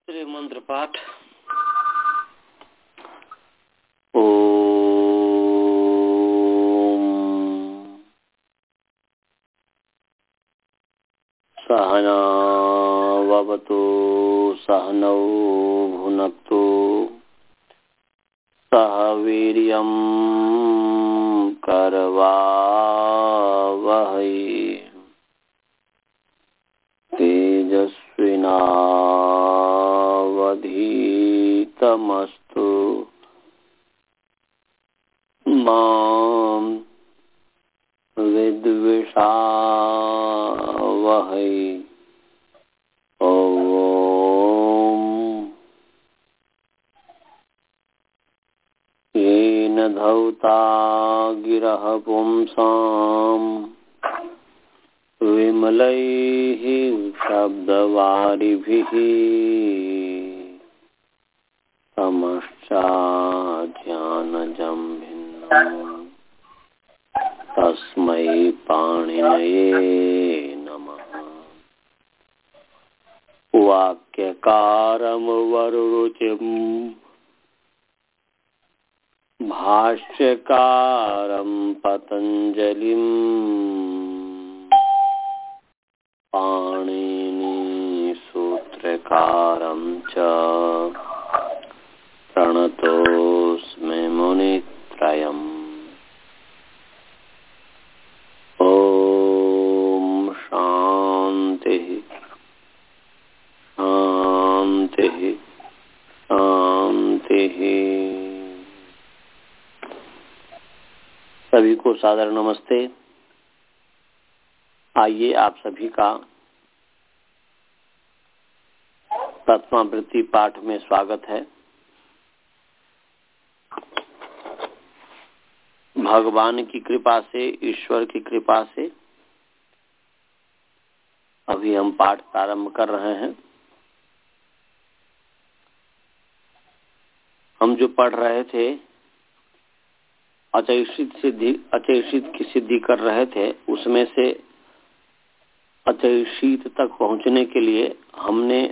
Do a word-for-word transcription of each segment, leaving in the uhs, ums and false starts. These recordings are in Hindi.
गायत्री मंत्र पाठ। ओम सहना ववतु सहनौ भुनक्तु सह वीर्यं करवावहै तेजस्विनावधीतमस्तु मां विद्विषावहै। ओम येन धौता गिरः पुंसां विमलैः शब्दवारिभिः तमश्चाज्ञानजं भिन्नम् तस्मै पाणिनये नमः। वाक्यकारं वरुरुचिं भाष्यकारं पतञ्जलिं पाणिनि सूत्रकारं च प्रणतोऽस्मि मुनित्रयम्। ओम शांति शांति शांति। सभी को सादर नमस्ते। आइए आप सभी का तत्वावृत्ति पाठ में स्वागत है। भगवान की कृपा से, ईश्वर की कृपा से अभी हम पाठ प्रारंभ कर रहे हैं। हम जो पढ़ रहे थे अचैषित सिद्धि अचैषित की सिद्धि कर रहे थे, उसमें से अचैषित तक पहुंचने के लिए हमने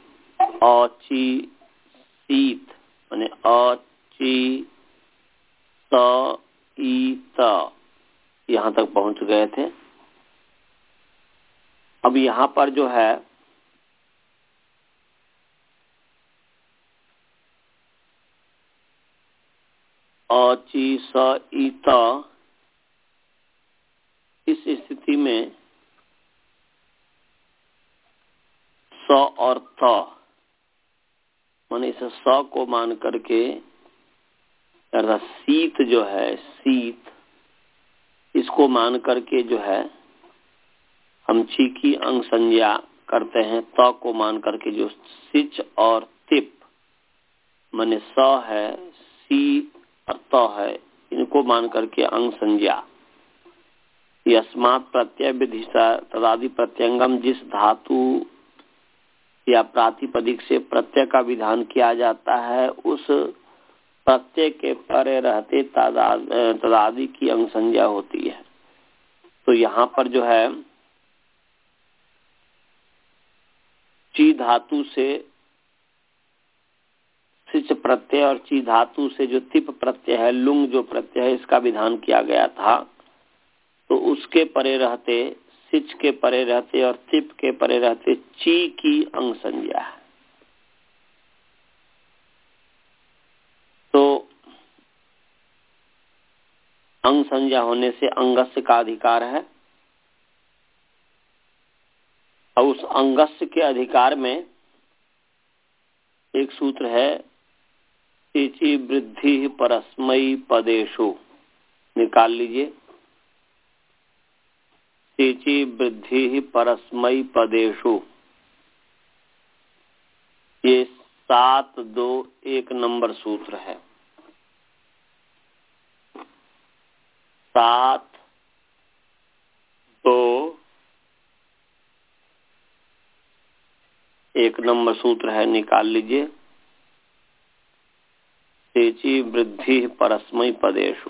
अचिसीत माने अची त ईत यहाँ तक पहुंच गए थे। अब यहाँ पर जो है अची स ईत, इस स्थिति में स और थ माने इस स को मान करके अर्थात शीत जो है, शीत, इसको मान करके जो है हम ची की अंग संज्ञा करते हैं। त को मान करके जो सिच और तिप माने स है, सी और त है, इनको मान करके अंग संज्ञा। यस्मात् प्रत्यय विधिसा तदादि प्रत्यंगम, जिस धातु या प्रातिपदिक से प्रत्यय का विधान किया जाता है, उस प्रत्यय के परे रहते तदादि की अंग संज्ञा होती है। तो यहाँ पर जो है ची धातु से सिच प्रत्यय और ची धातु से जो तिप प्रत्यय है, लुंग जो प्रत्यय है, इसका विधान किया गया था। तो उसके परे रहते, सिच के परे रहते और तिप के परे रहते ची की अंग संज्ञा है। तो अंग संज्ञा होने से अंगस्य का अधिकार है, और उस अंगस्य के अधिकार में एक सूत्र है सिचि वृद्धि परस्मै पदेषु। निकाल लीजिए। सिचि वृद्धि परस्मै पदेषु, ये सात दो एक नंबर सूत्र है। सात दो एक नंबर सूत्र है, निकाल लीजिए। सेची वृद्धि परस्मै पदेषु।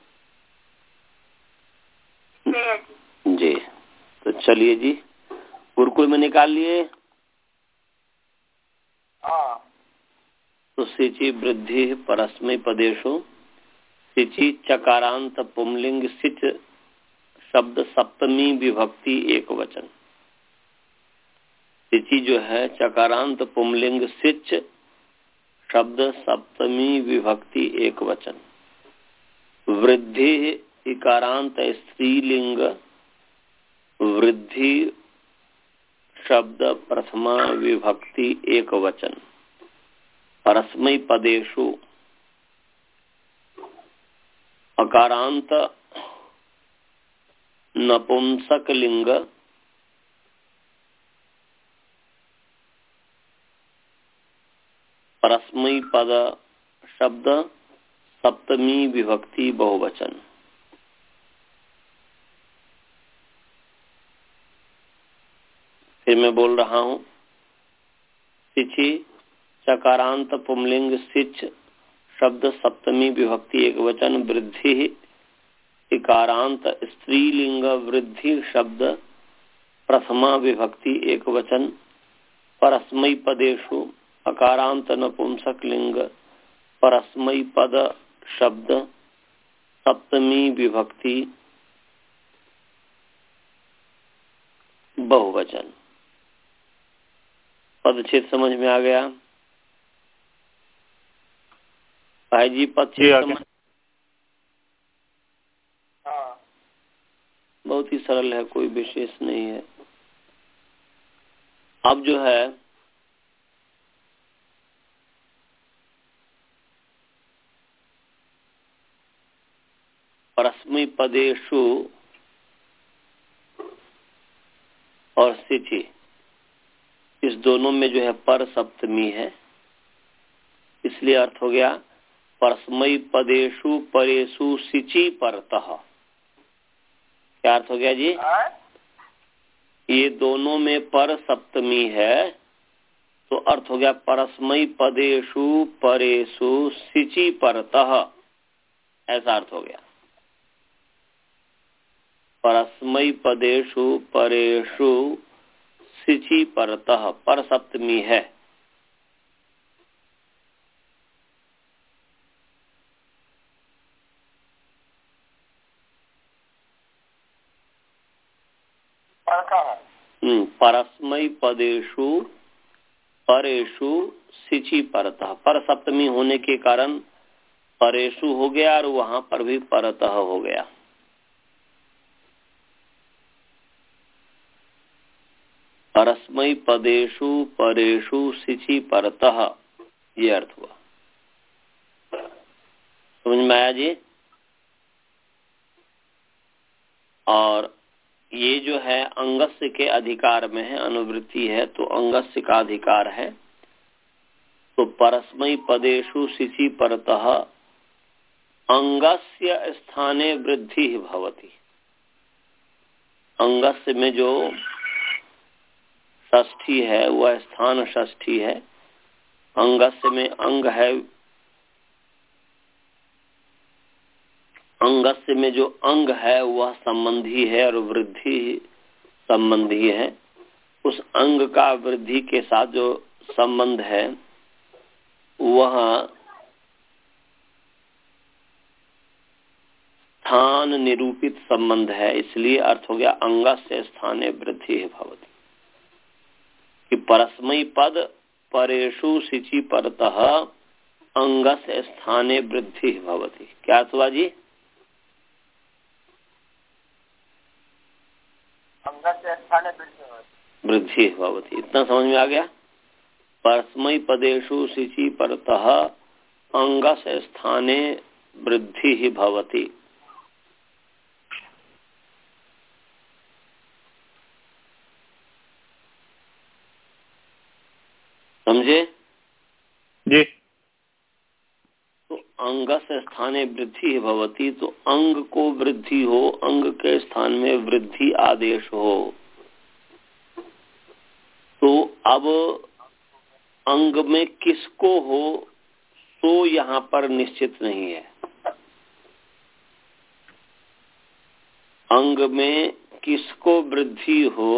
जी, तो चलिए जी, गुरुकुल में निकाल लिए। हाँ। तो सिचि वृद्धि परस्मै पदेशु सिचि चकारांत पुंलिंग सिच शब्द सप्तमी विभक्ति एक वचन। सिचि जो है चकारांत पुंलिंग सिच शब्द सप्तमी विभक्ति एक वचन। वृद्धि इकारांत स्त्रीलिंग वृद्धि शब्द प्रथमा विभक्ति एक वचन। परस्मै पदेषु अकारांत नपुंसक लिंग परस्मै पद शब्द सप्तमी विभक्ति बहुवचन। फिर मैं बोल रहा हूं, सिचि चकारांत पुंलिंग सिच शब्द सप्तमी विभक्ति एक वचन। वृद्धि इकारांत स्त्रीलिंग वृद्धि शब्द प्रथमा विभक्ति एक वचन। परस्मै पदेषु अकारांत नपुंसक लिंग परस्मै पद शब्द सप्तमी विभक्ति बहुवचन। पदच्छेद समझ में आ गया भाई जी? पदच्छेद समझ? हाँ, बहुत ही सरल है, कोई विशेष नहीं है। अब जो है परस्मै पदेषु और सिचि, इस दोनों में जो है पर सप्तमी है, इसलिए अर्थ हो गया परस्मै पदेषु परेषु सिचि परतः। क्या अर्थ हो गया जी? ये दोनों में पर सप्तमी है, तो अर्थ हो गया परस्मै पदेषु परेषु सिचि परतः, ऐसा अर्थ हो गया। परस्मै पदेषु परेषु सिचि परतः, पर सप्तमी है। हम्म, परस्मै पदेषु परेषु सिचि परतः, पर सप्तमी होने के कारण परेषु हो गया और वहां पर भी परतः हो गया। परस्मै पदेषु परेषु सिचि परतः, ये अर्थ हुआ। समझ में आया जी? और ये जो है अंगस्य के अधिकार में है, अनुवृत्ति है, तो अंगस्य का अधिकार है। तो परस्मै पदेषु सिचि परतः अंगस्य स्थाने वृद्धि भवति। अंगस्य में जो षष्ठी है वह स्थान षष्ठी है। अंगस्य में अंग है, अंगस्य में जो अंग है वह संबंधी है और वृद्धि संबंधी है। उस अंग का वृद्धि के साथ जो संबंध है वह स्थान निरूपित संबंध है, इसलिए अर्थ हो गया अंगस्य स्थाने वृद्धि भवति। कि परस्मै पद परेषु सिचि परतः अंगस्य स्थाने वृद्धि भवति। क्या अर्थ हुआ जी? अंगस्य स्थाने वृद्धि भवति, इतना समझ में आ गया? परस्मै पदेषु सिचि परतः अंगस्य स्थाने वृद्धि भवति। समझे जी? तो अंगस्य स्थाने वृद्धि भवति, तो अंग को वृद्धि हो, अंग के स्थान में वृद्धि आदेश हो। तो अब अंग में किसको हो तो यहाँ पर निश्चित नहीं है। अंग में किसको वृद्धि हो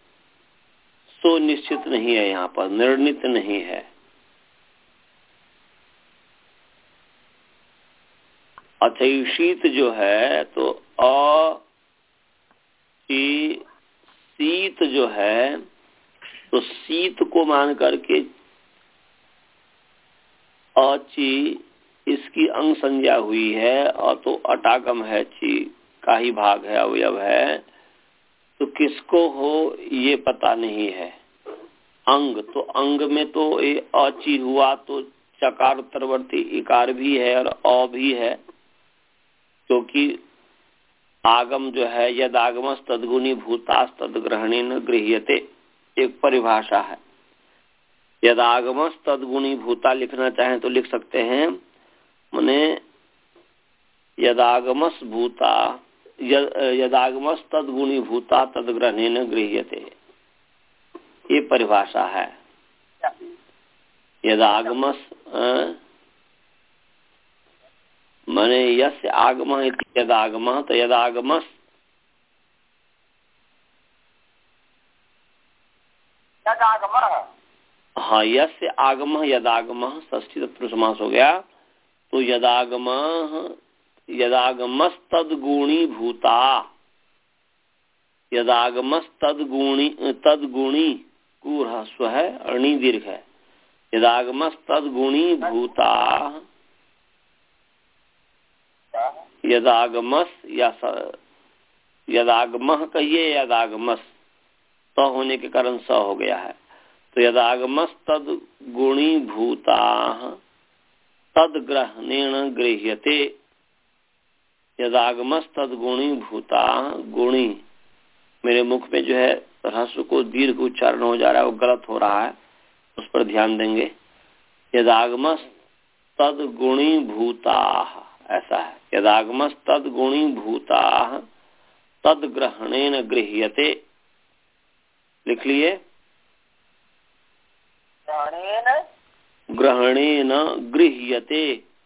सो निश्चित नहीं है, यहाँ पर निर्णित नहीं है। अच्छा शीत जो है तो अ ची शीत जो है तो शीत को मान करके अची इसकी अंग संज्ञा हुई है और तो अटागम है, ची का ही भाग है, अवयव है, तो किसको हो ये पता नहीं है। अंग तो अंग में तो ये अची हुआ तो चकार उत्तरवर्ती इकार भी है और अ भी है, क्योंकि आगम जो है यद आगमस तदगुणी भूतास तदग्रहणेन गृह्यते, एक परिभाषा है। यद आगमस तदगुणी भूता लिखना चाहें तो लिख सकते हैं, माने यदागमस भूता यदागमस तदगुणी भूता तदग्रहणेन गृह्यते, ये परिभाषा है। यदागमस माने यस्य आगमः इति यदागमः, तो यदागमस यदागमः, हाँ यस्य आगमः यदागमः षष्ठी तत्पुरुष समास हो गया। तो यदागमः यदागमस तदगुणी भूता, यदागमस तदगुणी तदगुणी कूर स्व है अणि दीर्घ है, यदागमस तदगुणी भूता, यदागमस या यदागमः कहिए यदागमस तो होने के कारण स हो गया है। तो यदागमस तदगुणी भूता तदग्रहणेन गृह्यते, यदागमस तदगुणी भूता, गुणी मेरे मुख में जो है ह्रस्व को दीर्घ उच्चारण हो जा रहा है, वो गलत हो रहा है, उस पर ध्यान देंगे। यदागमस तदगुणी भूता ऐसा है, यदागमस तदगुणी भूता तदग्रहणेन गृह्यते, लिख लिए ग्रहणेन गृह्यते।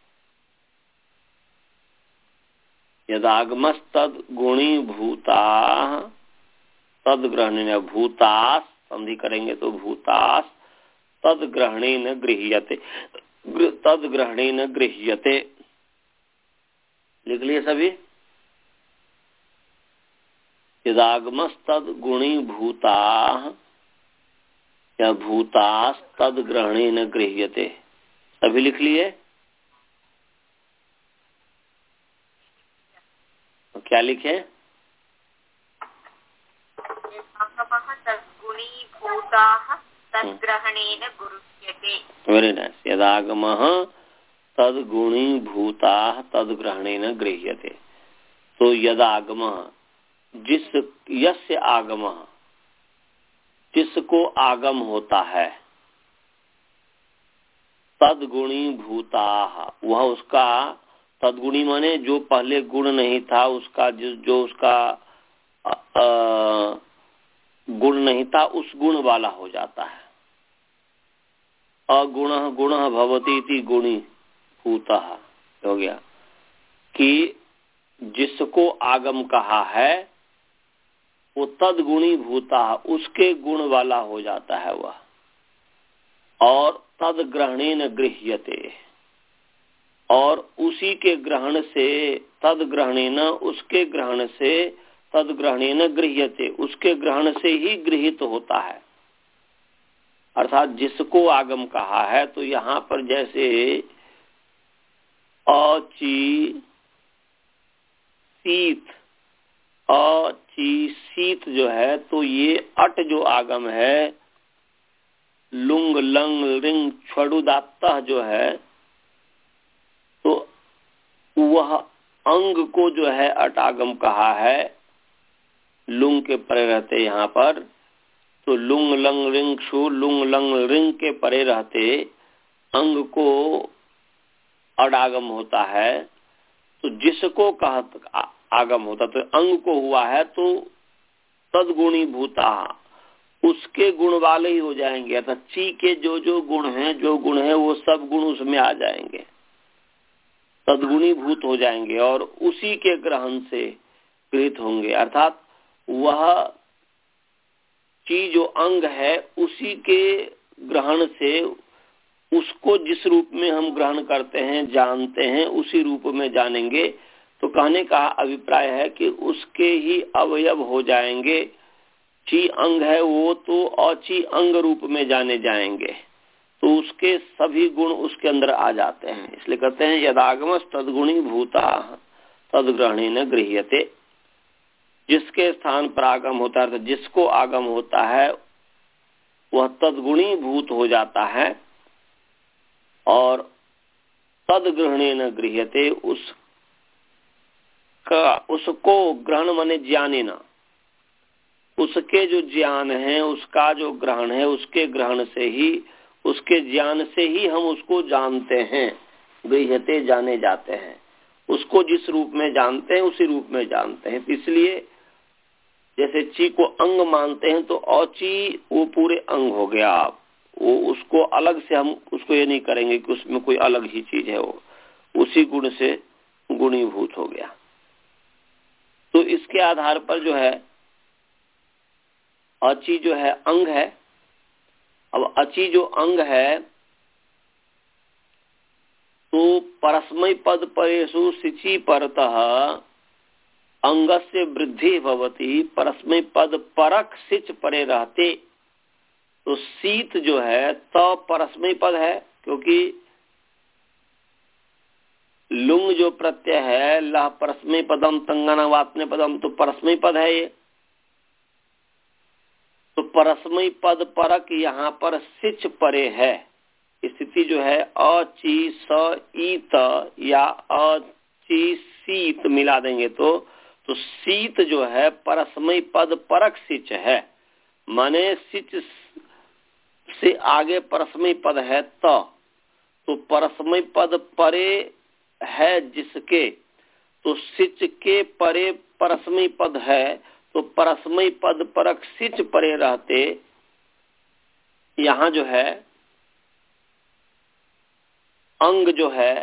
यदागमस तदगुणी भूता तदग्रहणेन, भूतास संधि करेंगे तो भूतास तदग्रहणेन गृह्यते, तदग्रहणेन गृह्यते, लिख लिए सभी। यदागमस तदगुणी भूता या भूतास तदग्रहणेन गृह्यते, सभी लिख लिए। क्या लिखे? Very nice. यदागमः तदगुणी भूताः तदग्रहणेन गृह्यते। तो यदागमः जिस यस्य आगमः जिसको आगम होता है, तदगुणी भूताः वह उसका, तदगुणी माने जो पहले गुण नहीं था उसका, जो, जो उसका आ, गुण नहीं था उस गुण वाला हो जाता है। अगुणः गुणः भवति इति गुणी भूतः हो गया, कि जिसको आगम कहा है वो तदगुणी भूता उसके गुण वाला हो जाता है वह, और तदग्रहणेन गृह्यते, और उसी के ग्रहण से, तदग्रहणेन उसके ग्रहण से, तदग्रहणेन गृह्यते उसके ग्रहण से ही गृहीत तो होता है। अर्थात जिसको आगम कहा है, तो यहाँ पर जैसे अची शीत, अची शीत जो है, तो ये अट जो आगम है, लुंग लंग रिंग छड़ुदात्तः जो है, तो वह अंग को जो है अटागम कहा है, लुंग के परे रहते यहाँ पर, तो लुंग लंग रिंग छु लुंग लंग रिंग के परे रहते अंग को अडागम होता है। तो जिसको कहा आगम होता तो अंग को हुआ है, तो तदगुणी भूता उसके गुण वाले ही हो जाएंगे, अर्थात ची के जो जो गुण हैं, जो गुण है वो सब गुण उसमें आ जाएंगे, तदगुणी भूत हो जाएंगे और उसी के ग्रहण से गृहीत होंगे। अर्थात वह ची जो अंग है उसी के ग्रहण से उसको जिस रूप में हम ग्रहण करते हैं, जानते हैं, उसी रूप में जानेंगे। तो कहने का अभिप्राय है कि उसके ही अवयव हो जाएंगे। ची अंग है वो तो अची अंग रूप में जाने जाएंगे, तो उसके सभी गुण उसके अंदर आ जाते हैं। इसलिए कहते हैं यदागमस तदगुणी भूता तदग्रहणेन गृह्यते। जिसके स्थान पर आगम होता है, जिसको आगम होता है, वह तदगुणी भूत हो जाता है और तदग्रहणेन गृह्यते, उस का उसको ग्रहण माने ज्ञाने न, उसके जो ज्ञान है, उसका जो ग्रहण है, उसके ग्रहण से ही, उसके ज्ञान से ही हम उसको जानते हैं। गृह्यते जाने जाते हैं, उसको जिस रूप में जानते हैं उसी रूप में जानते हैं। इसलिए जैसे ची को अंग मानते हैं तो औची वो पूरे अंग हो गया। आप वो उसको अलग से हम उसको ये नहीं करेंगे कि उसमें कोई अलग ही चीज है, वो उसी गुण से गुणीभूत हो गया। तो इसके आधार पर जो है अची जो है अंग है। अब अची जो अंग है तो परस्मै पद परेषु सिचि परतः अंगस्य वृद्धि भवति। परस्मै पद परक सिच परे रहते, तो शीत जो है तो परस्मै पद है, क्योंकि लुंग जो प्रत्यय है लह परस्मै पदम तंगना वात्ने पदम, तो परस्मै पद है ये। तो परस्मै पद परक यहाँ पर सिच परे है। स्थिति जो है अची स ईत या अची शीत मिला देंगे तो तो शीत जो है परस्मै पद परक सिच है, माने सिच से आगे परस्मै पद है तो तो परस्मै पद परे है जिसके, तो सिच के परे परस्मै पद है, तो परस्मै पद परक सिच परे रहते यहाँ जो है अंग जो है,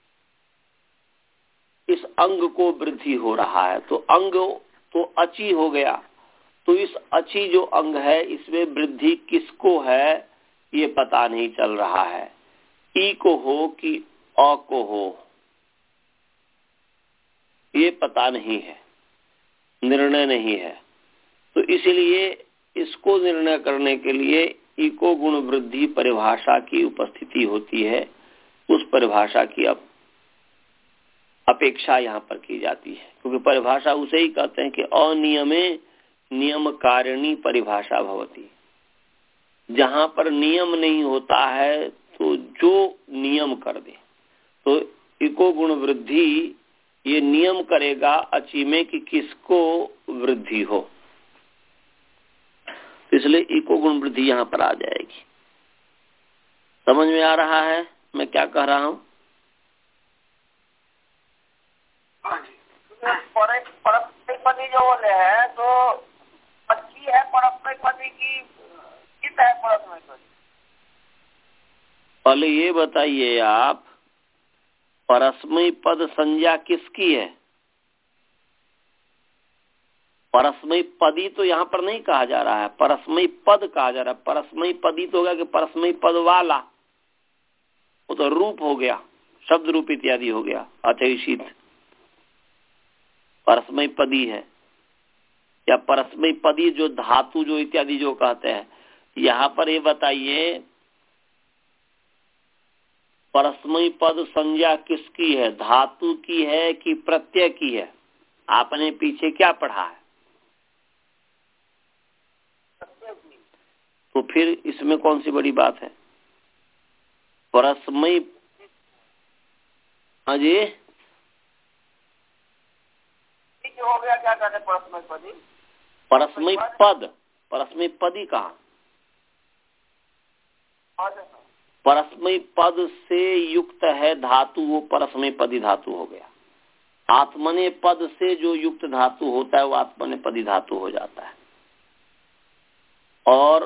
इस अंग को वृद्धि हो रहा है। तो अंग तो अची हो गया, तो इस अची जो अंग है इसमें वृद्धि किसको है ये पता नहीं चल रहा है। ई को हो कि अ को हो ये पता नहीं है, निर्णय नहीं है। तो इसलिए इसको निर्णय करने के लिए इको गुण वृद्धि परिभाषा की उपस्थिति होती है। उस परिभाषा की अब अपेक्षा यहाँ पर की जाती है, क्योंकि परिभाषा उसे ही कहते हैं कि अनियमे नियम कारिणी परिभाषा भवती। जहाँ पर नियम नहीं होता है तो जो नियम कर दे, तो इको गुण वृद्धि ये नियम करेगा अची में कि किसको वृद्धि हो, इसलिए इको गुण वृद्धि यहाँ पर आ जाएगी। समझ में आ रहा है मैं क्या कह रहा हूँ? परस्मैपदी जो बोले है तो अच्छी है परस्मैपदी की कित है परस्मैपदी? पहले ये बताइए आप, परस्मै पद संज्ञा किसकी है? परस्मै पदी तो यहाँ पर नहीं कहा जा रहा है, परस्मै पद कहा जा रहा है। परस्मै पदी तो होगा कि परस्मै पद वाला, वो तो रूप हो गया, शब्द रूप इत्यादि हो गया। अचैषित परस्मै पदी है, या परस्मै पदी जो धातु जो इत्यादि जो कहते हैं। यहाँ पर ये बताइए परस्मै पद संज्ञा किसकी है, धातु की है कि प्रत्यय की है? आपने पीछे क्या पढ़ा है? तो फिर इसमें कौन सी बड़ी बात है? परस्मै हाँ जी हो गया, क्या कहते हैं परस्मै पदी? परस्मै पद, परस्मै पदी कहा? परस्मै पद से युक्त है धातु, वो परस्मै पदी धातु हो गया। आत्मने पद से जो युक्त धातु होता है वो आत्मने पदी धातु हो जाता है। और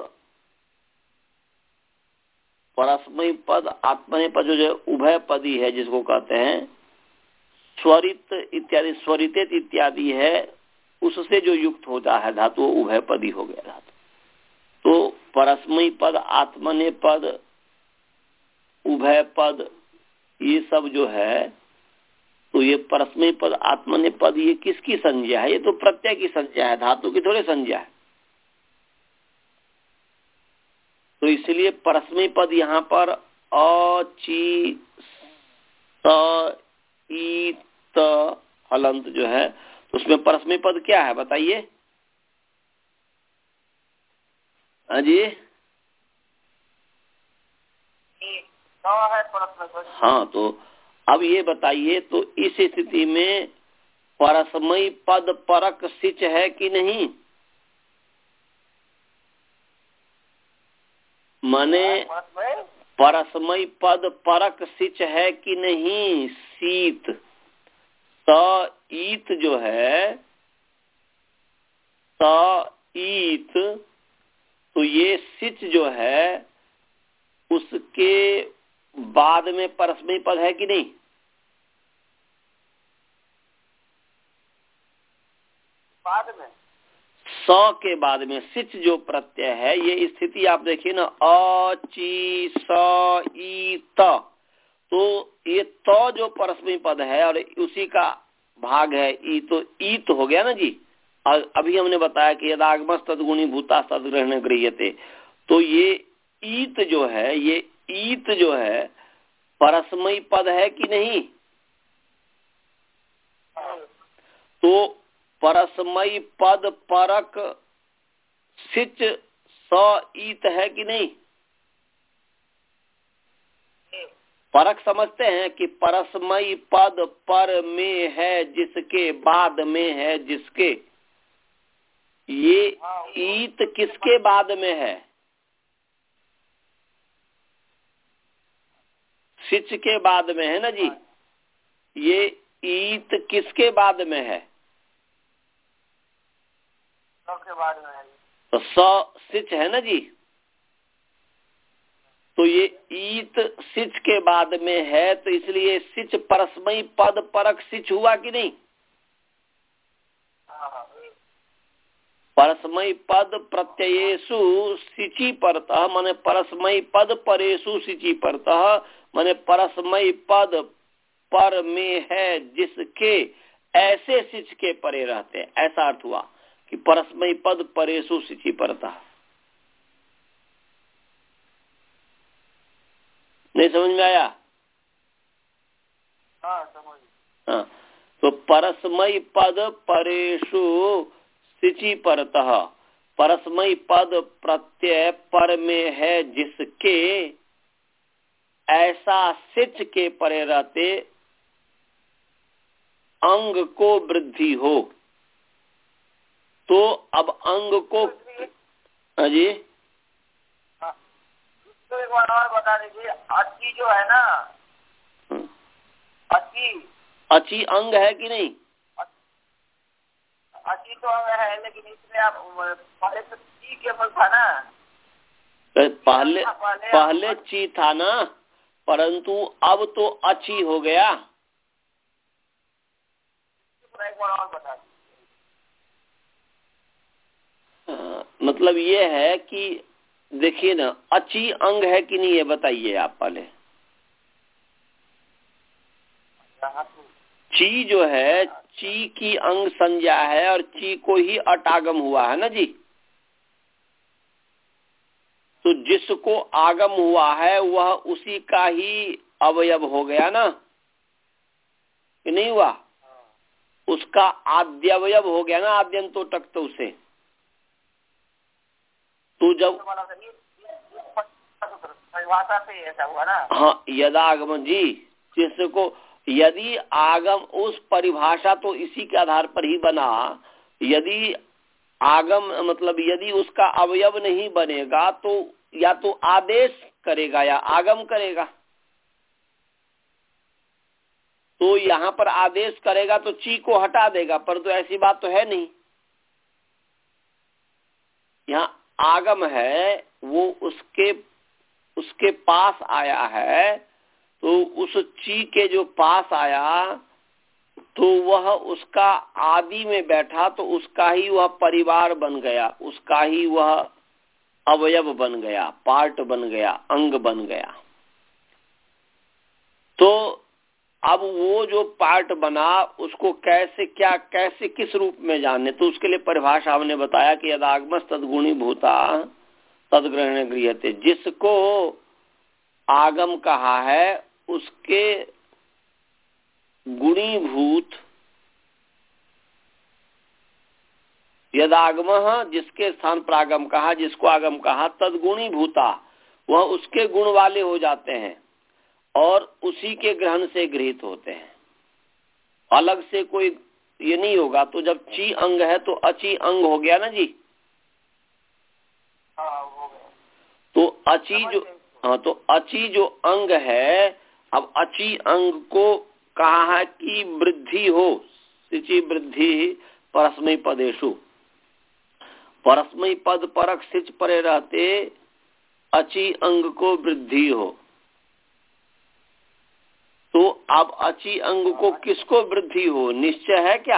परस्मै पद आत्मने पद जो उभय पदी है, जिसको कहते हैं स्वरित इत्यादि, स्वरितेत इत्यादि है, उससे जो युक्त होता है धातु वो उभय पदी हो गया धातु। तो परस्मै पद आत्मने पद उभय पद, ये सब जो है, तो ये परस्मय पद, आत्मनेय पद, ये किसकी संज्ञा है? ये तो प्रत्यय की संज्ञा है, धातु की थोड़े संज्ञा है। तो इसलिए परस्मय पद यहाँ पर अ, ची, स, ई, त, हलंत जो है, तो उसमें परस्मय पद क्या है बताइए? हाँ जी, है परस्मय पद। हाँ, तो अब ये बताइए, तो इस स्थिति में परस्मय पद परक सिच है कि नहीं? माने परस्मय पद परक सिच है कि नहीं? शीत, स, ईत जो है, स, ईत, तो ये सिच जो है उसके बाद में परस्मय पद है कि नहीं? बाद में, स के बाद में सिच जो प्रत्यय है, ये स्थिति आप देखिए ना, अ, ची, स, ई, त, तो ये त जो परस्मय पद है और उसी का भाग है ई, तो ईत हो गया ना जी। और अभी हमने बताया कि यदागमस तद्गुणी भूता तद्ग्रहण गृह्यते, तो ये ईत जो है, ये ईत जो है परस्मय पद है कि नहीं? तो परस्मय पद परक सिच स ईत है कि नहीं? परक समझते हैं कि परस्मय पद पर में है जिसके, बाद में है जिसके, ये ईत किसके बाद में है? सिच के बाद में है ना जी। ये ईत किसके बाद में है? के बाद में है। तो स सिच है ना जी। तो ये ईत सिच के बाद में है, तो इसलिए सिच परस्मय पद परक सिच हुआ कि नहीं? परस्मय पद प्रत्ययेषु सिचि परतः, माने परस्मय पद परेषु सिचि परतः, माने परस्मय पद पर में है जिसके, ऐसे सिच के परे रहते हैं, ऐसा अर्थ हुआ कि परस्मय पद परेषु सिचि परतः। नहीं समझ में आया? हाँ समझ। हाँ, तो परस्मय पद परेषु सिचि परतः, परस्मय पद प्रत्यय पर में है जिसके, ऐसा सिच के परे रहते अंग को वृद्धि हो। तो अब अंग को, हाँ जी, तो एक बार और बता दीजिए, अची जो है ना, अची अची अंग है कि नहीं? अची तो अंग है, लेकिन इसमें आप पहले तो ची केवल था ना। पहले पहले ची था ना, परंतु अब तो अची हो गया। एक बार और बता दीजिए। मतलब ये है कि देखिए ना, अची अंग है कि नहीं, ये बताइए आप पहले। ची जो है, ची की अंग संज्ञा है और ची को ही अटागम हुआ है ना जी। तो जिसको आगम हुआ है वह उसी का ही अवयव हो गया ना, कि नहीं हुआ? उसका आद्यवयव हो गया ना, आद्यंतो टक तो उसे। तो जब परिभाषा से ऐसा हुआ ना। हाँ, यदागम जी, जिसको यदि आगम, उस परिभाषा तो इसी के आधार पर ही बना। यदि आगम मतलब यदि उसका अवयव नहीं बनेगा तो या तो आदेश करेगा या आगम करेगा। तो यहाँ पर आदेश करेगा तो ची को हटा देगा, पर तो ऐसी बात तो है नहीं। यहाँ आगम है, वो उसके उसके पास आया है, तो उस ची के जो पास आया तो वह उसका आदि में बैठा, तो उसका ही वह परिवार बन गया, उसका ही वह अवयव बन गया, पार्ट बन गया, अंग बन गया। तो अब वो जो पार्ट बना उसको कैसे क्या कैसे किस रूप में जाने, तो उसके लिए परिभाषा हमने बताया कि यदागमस तदगुणी भूता तदग्रहण गृह्यते। जिसको आगम कहा है उसके गुणीभूत, यदागम जिसके स्थान पर आगम कहा, जिसको आगम कहा, तदगुणी भूता वह उसके गुण वाले हो जाते हैं और उसी के ग्रहण से गृहीत होते हैं, अलग से कोई ये नहीं होगा। तो जब ची अंग है तो अची अंग हो गया ना जी। हाँ, हो गया। तो अची जो हाँ तो अची जो अंग है, अब अची अंग को कहा है कि वृद्धि हो, सिचि वृद्धि परस्मई पदेशु, परस्मई पद परक सिच परे रहते अची अंग को वृद्धि हो। तो अब अची अंग को किसको वृद्धि हो, निश्चय है क्या?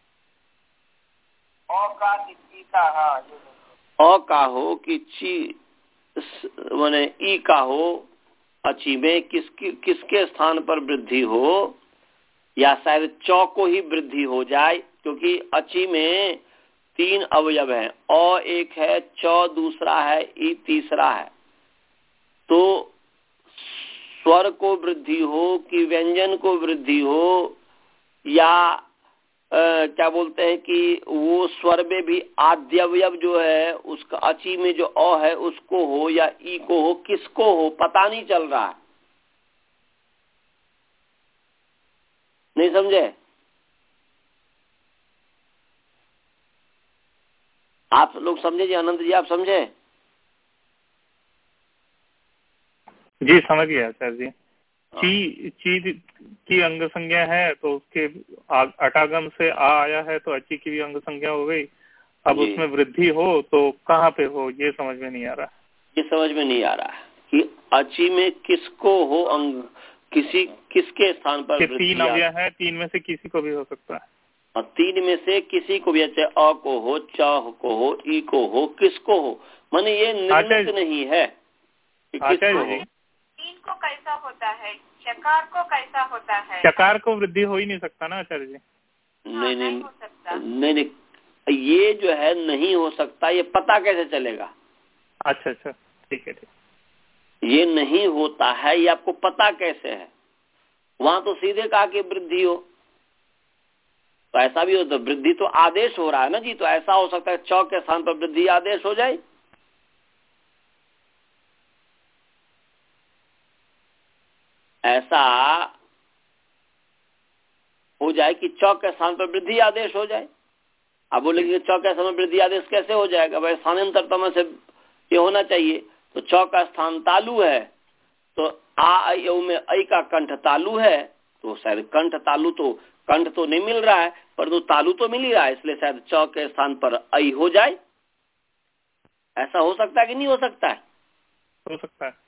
और का किसी का, हाँ, अ का हो कि ची माने ई का हो, अची में किसकी किसके स्थान पर वृद्धि हो, या शायद चौ को ही वृद्धि हो जाए, क्योंकि अची में तीन अवयव हैं, अ एक है, चौ दूसरा है, ई तीसरा है। तो स्वर को वृद्धि हो कि व्यंजन को वृद्धि हो, या आ, क्या बोलते हैं कि वो स्वर में भी आद्यवयव जो है उसका अची में जो अ है उसको हो या ई को हो, किसको हो पता नहीं चल रहा है। नहीं समझे? आप लोग समझे जी? अनंत जी आप समझे? जी समझ गया सर जी। ची ची की अंग संज्ञा है तो उसके अटागम से आ आया है तो अची की भी अंग संज्ञा हो गई। अब उसमें वृद्धि हो तो कहाँ पे हो, ये समझ में नहीं आ रहा। ये समझ में नहीं आ रहा है कि अची में किसको हो अंग, किसी किसके स्थान पर वृद्धि। तीन अवयव है, तीन में से किसी को भी हो सकता है। और तीन में से किसी को भी, चाहे अ को हो, च को हो, ई को हो, किसको हो, माने ये निर्णित नहीं है कि किसको हो। तीन को कैसा होता है, चकार को कैसा होता है? चकार को वृद्धि हो ही नहीं सकता ना आचार्य जी। नहीं नहीं हो सकता। नहीं नहीं ये जो है नहीं हो सकता, ये पता कैसे चलेगा? अच्छा अच्छा ठीक है ठीक। ये नहीं होता है ये आपको पता कैसे है? वहां तो सीधे कहा कि वृद्धि हो, तो ऐसा भी हो तो वृद्धि तो आदेश हो रहा है ना जी। तो ऐसा हो सकता है चौ के स्थान पर वृद्धि आदेश हो जाए, ऐसा हो जाए कि चौ के स्थान पर वृद्धि आदेश हो जाए। अब बोलेंगे चौ के स्थान पर वृद्धि आदेश कैसे हो जाएगा? भाई स्थानांतर तम से ये होना चाहिए। तो चौ का स्थान तालु है तो आ यू में ऐ का कंठ तालु है, तो शायद कंठ तालु तो कंठ तो नहीं मिल रहा है परंतु तो तालु तो मिल ही रहा है, इसलिए शायद चौ के स्थान पर ऐ हो जाए। ऐसा हो सकता है कि नहीं हो सकता है? हो सकता है।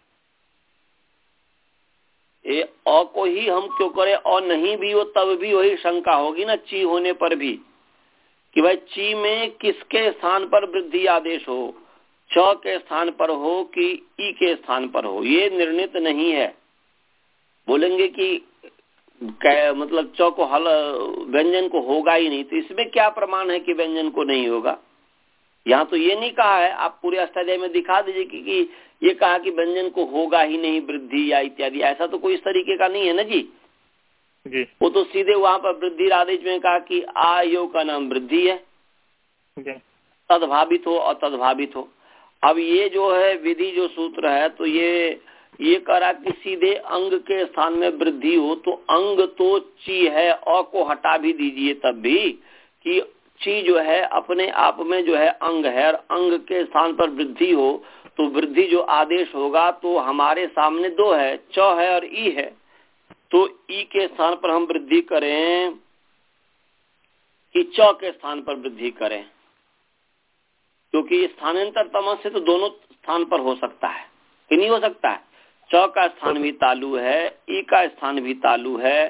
ये अ को ही हम क्यों करें, और नहीं भी हो तब भी वही शंका होगी ना ची होने पर भी, कि भाई ची में किसके स्थान पर वृद्धि आदेश हो, च के स्थान पर हो कि ई के स्थान पर हो, ये निर्णित नहीं है। बोलेंगे कि मतलब चौ को हल व्यंजन को होगा ही नहीं, तो इसमें क्या प्रमाण है कि व्यंजन को नहीं होगा? यहाँ तो ये नहीं कहा है, आप पूरे अष्टाध्याय में दिखा दीजिए कि, कि ये कहा कि व्यंजन को होगा ही नहीं वृद्धि या इत्यादि, ऐसा तो कोई इस तरीके का नहीं है ना जी। जी वो तो सीधे वहां पर वृद्धि आदेश में कहा कि आ योग का नाम वृद्धि है, तदभावित हो और तदभावित हो। अब ये जो है विधि जो सूत्र है तो ये ये करा कि सीधे अंग के स्थान में वृद्धि हो, तो अंग तो ची है, अ को हटा भी दीजिए तब भी कि ची जो है अपने आप में जो है अंग है, और अंग के स्थान पर वृद्धि हो तो वृद्धि जो आदेश होगा तो हमारे सामने दो है, च है और ई है। तो ई के स्थान पर हम वृद्धि करें कि च के स्थान पर वृद्धि करें, क्योंकि स्थानांतर तमस से तो दोनों स्थान पर हो सकता है कि नहीं हो सकता है। च का स्थान भी तालु है, ई का स्थान भी तालु है,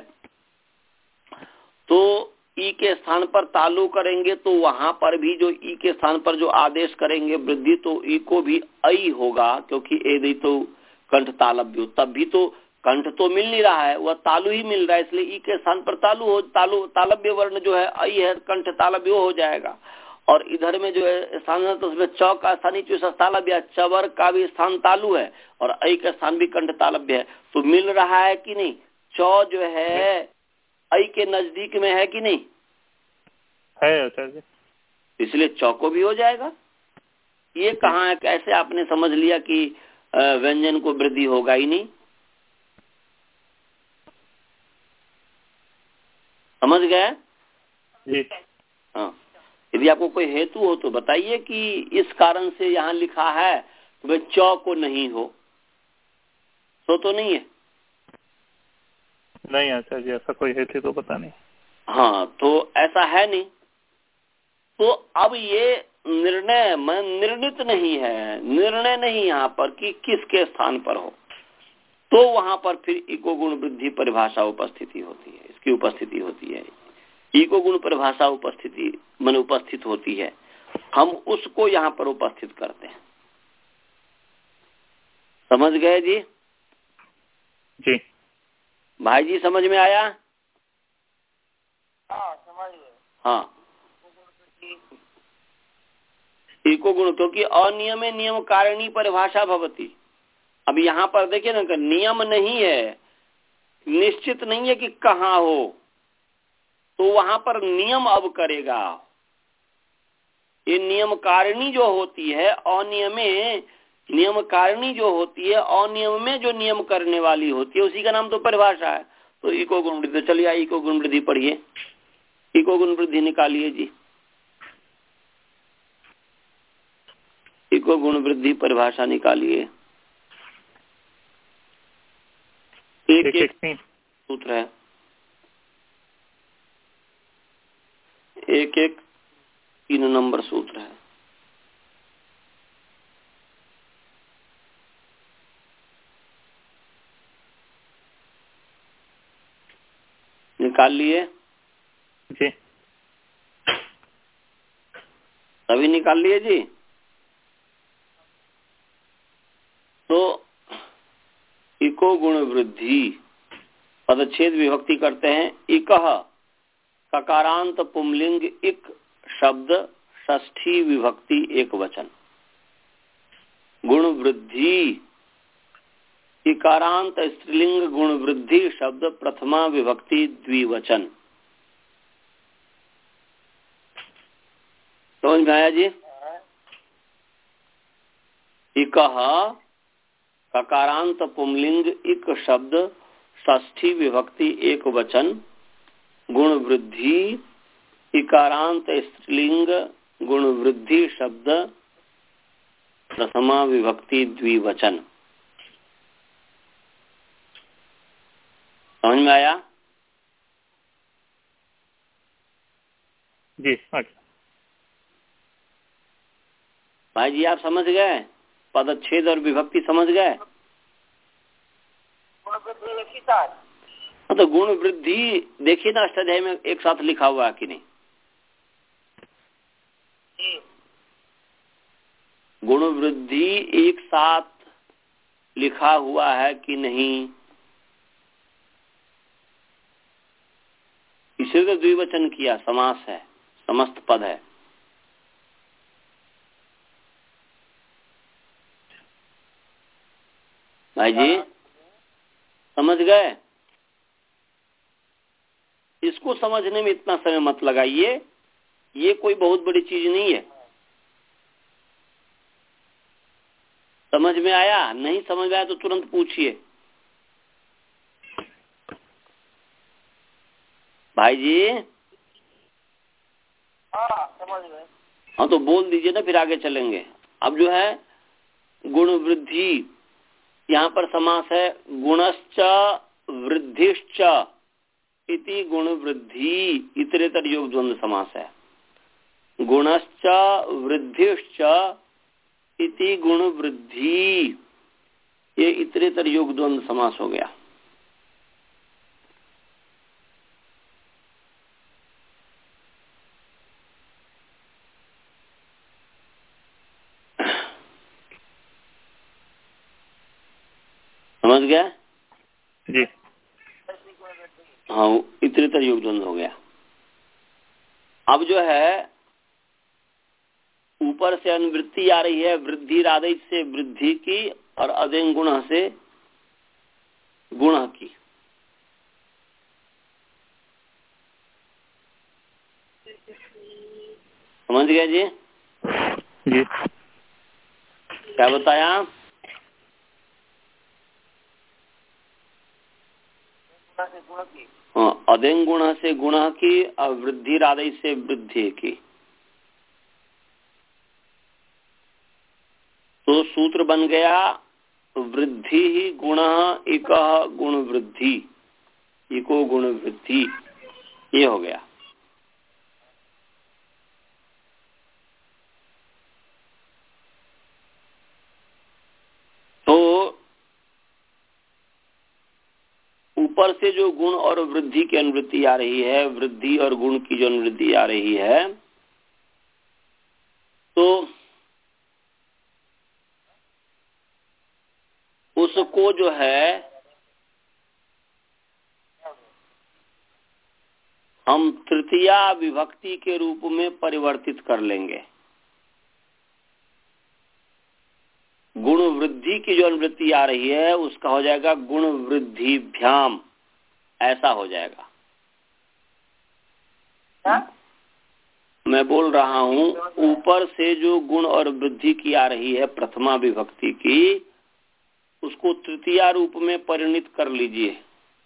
तो ई के स्थान पर तालु करेंगे तो वहां पर भी जो ई के स्थान पर जो आदेश करेंगे वृद्धि, तो ई को भी ऐ होगा, क्योंकि ए दी तो कंठ तालव्य, तब भी तो कंठ तो मिल नहीं रहा है, वह तालु ही मिल रहा है, इसलिए ई के स्थान पर तालु हो तालु तालव्य वर्ण जो है आई है, कंठ तालव्य हो जाएगा। और इधर में जो है स्थान है तो उसमें च का स्थान ही तालव्य, चवर का भी स्थान तालु है और ऐ का स्थान भी कंठ तालव्य है, तो मिल रहा है कि नहीं? च जो है ऐ के नजदीक में है कि नहीं है आचार्य जी, इसलिए च को भी हो जाएगा। ये कहाँ है, कैसे आपने समझ लिया कि व्यंजन को वृद्धि होगा ही नहीं? समझ गए जी। हाँ, यदि आपको कोई हेतु हो तो बताइए कि इस कारण से यहाँ लिखा है तो भाई च को नहीं हो, तो तो नहीं है। नहीं आचार्य जी, ऐसा कोई हेतु तो पता नहीं। हाँ, तो ऐसा है नहीं, तो अब ये निर्णय में निर्णित नहीं है, निर्णय नहीं यहाँ पर कि किसके स्थान पर हो, तो वहां पर फिर इको गुण वृद्धि परिभाषा उपस्थिति होती है, इसकी उपस्थिति होती है, इको गुण परिभाषा उपस्थिति मन उपस्थित होती है, हम उसको यहाँ पर उपस्थित करते हैं। समझ गए जी? जी भाई जी समझ में आया? हाँ समझ गए। हाँ, इको गुण, क्योंकि अनियमे नियम कारिणी परिभाषा भवती। अब यहाँ पर देखिए ना कि नियम नहीं है, निश्चित नहीं है कि कहाँ हो, तो वहां पर नियम अब करेगा। ये नियम कारिणी जो होती है, अनियमे नियम कारिणी जो होती है, अनियम में जो नियम करने वाली होती है, उसी का नाम तो परिभाषा है। तो इको गुण वृद्धि, चलिए इको गुण वृद्धि पढ़िए, इको गुण वृद्धि निकालिए जी। इको गुण वृद्धि परिभाषा निकालिए। एक एक, एक सूत्र है, एक एक तीन नंबर सूत्र है। निकाल लिए जी, सभी निकाल लिए जी। तो इको गुण वृद्धि पदच्छेद विभक्ति करते हैं। इकह ककारांत पुंलिंग इक शब्द षष्ठी विभक्ति एक वचन। गुण वृद्धि इकारांत स्त्रीलिंग गुण वृद्धि शब्द प्रथमा विभक्ति द्विवचन। समझ में आया जी? इकह ककारांत पुंलिंग इक शब्द षष्ठी विभक्ति एक वचन। गुण वृद्धि इकारांत स्त्रीलिंग गुण वृद्धि शब्द प्रथमा विभक्ति द्विवचन। समझ में आया? जी अच्छा। भाई जी आप समझ गए? पदच्छेद और विभक्ति समझ गए? हाँ, तो गुण वृद्धि देखिए ना, अष्टाध्यायी में एक साथ लिखा हुआ है कि नहीं? गुण वृद्धि एक साथ लिखा हुआ है कि नहीं? इसे तो द्विवचन किया, समास है, समस्त पद है। भाई जी समझ गए? इसको समझने में इतना समय मत लगाइए, ये कोई बहुत बड़ी चीज नहीं है। समझ में आया? नहीं समझ में आया तो तुरंत पूछिए। भाई जी हाँ समझ गए। हाँ तो बोल दीजिए ना, फिर आगे चलेंगे। अब जो है गुण वृद्धि, यहाँ पर समास है गुणश्च वृद्धिश्च इति गुण वृद्धि, इतरेतर योग द्वंद्व समास है। गुणश्च वृद्धिश्च इति गुण वृद्धि, ये इतरेतर योग द्वंद्व समास हो गया। समझ गया? जी। हाँ, इतरेतर योग द्वंद्व हो गया। अब जो है ऊपर से अनुवृत्ति आ रही है, वृद्धि राधित से वृद्धि की और अदेंग गुण से गुण की। समझ गया जी? जी। क्या बताया? हाँ, अदेंग गुण से गुण की और वृद्धि राधित से वृद्धि की। तो सूत्र बन गया वृद्धि ही गुण एक गुण वृद्धि, इको गुण वृद्धि, ये हो गया। तो ऊपर से जो गुण और वृद्धि की अनुवृत्ति आ रही है, वृद्धि और गुण की जो अनुवृत्ति आ रही है, तो उसको जो है हम तृतीया विभक्ति के रूप में परिवर्तित कर लेंगे। गुण वृद्धि की जो अनुवृत्ति आ रही है उसका हो जाएगा गुण वृद्धि भ्याम, ऐसा हो जाएगा। हा? मैं बोल रहा हूँ ऊपर से जो गुण और वृद्धि की आ रही है प्रथमा विभक्ति की, उसको तृतीया रूप में परिणित कर लीजिए।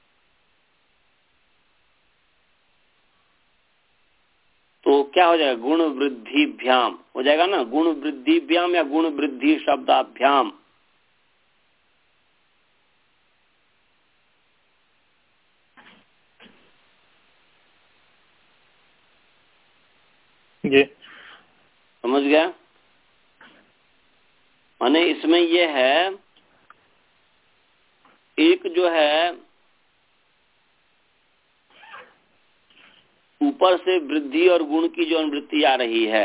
तो क्या हो जाएगा? गुण वृद्धि भ्याम हो जाएगा ना, गुण वृद्धि भ्याम या गुण वृद्धि शब्दाभ्याम। जी। समझ गया? माने इसमें यह है, एक जो है ऊपर से वृद्धि और गुण की जो अनुवृत्ति आ रही है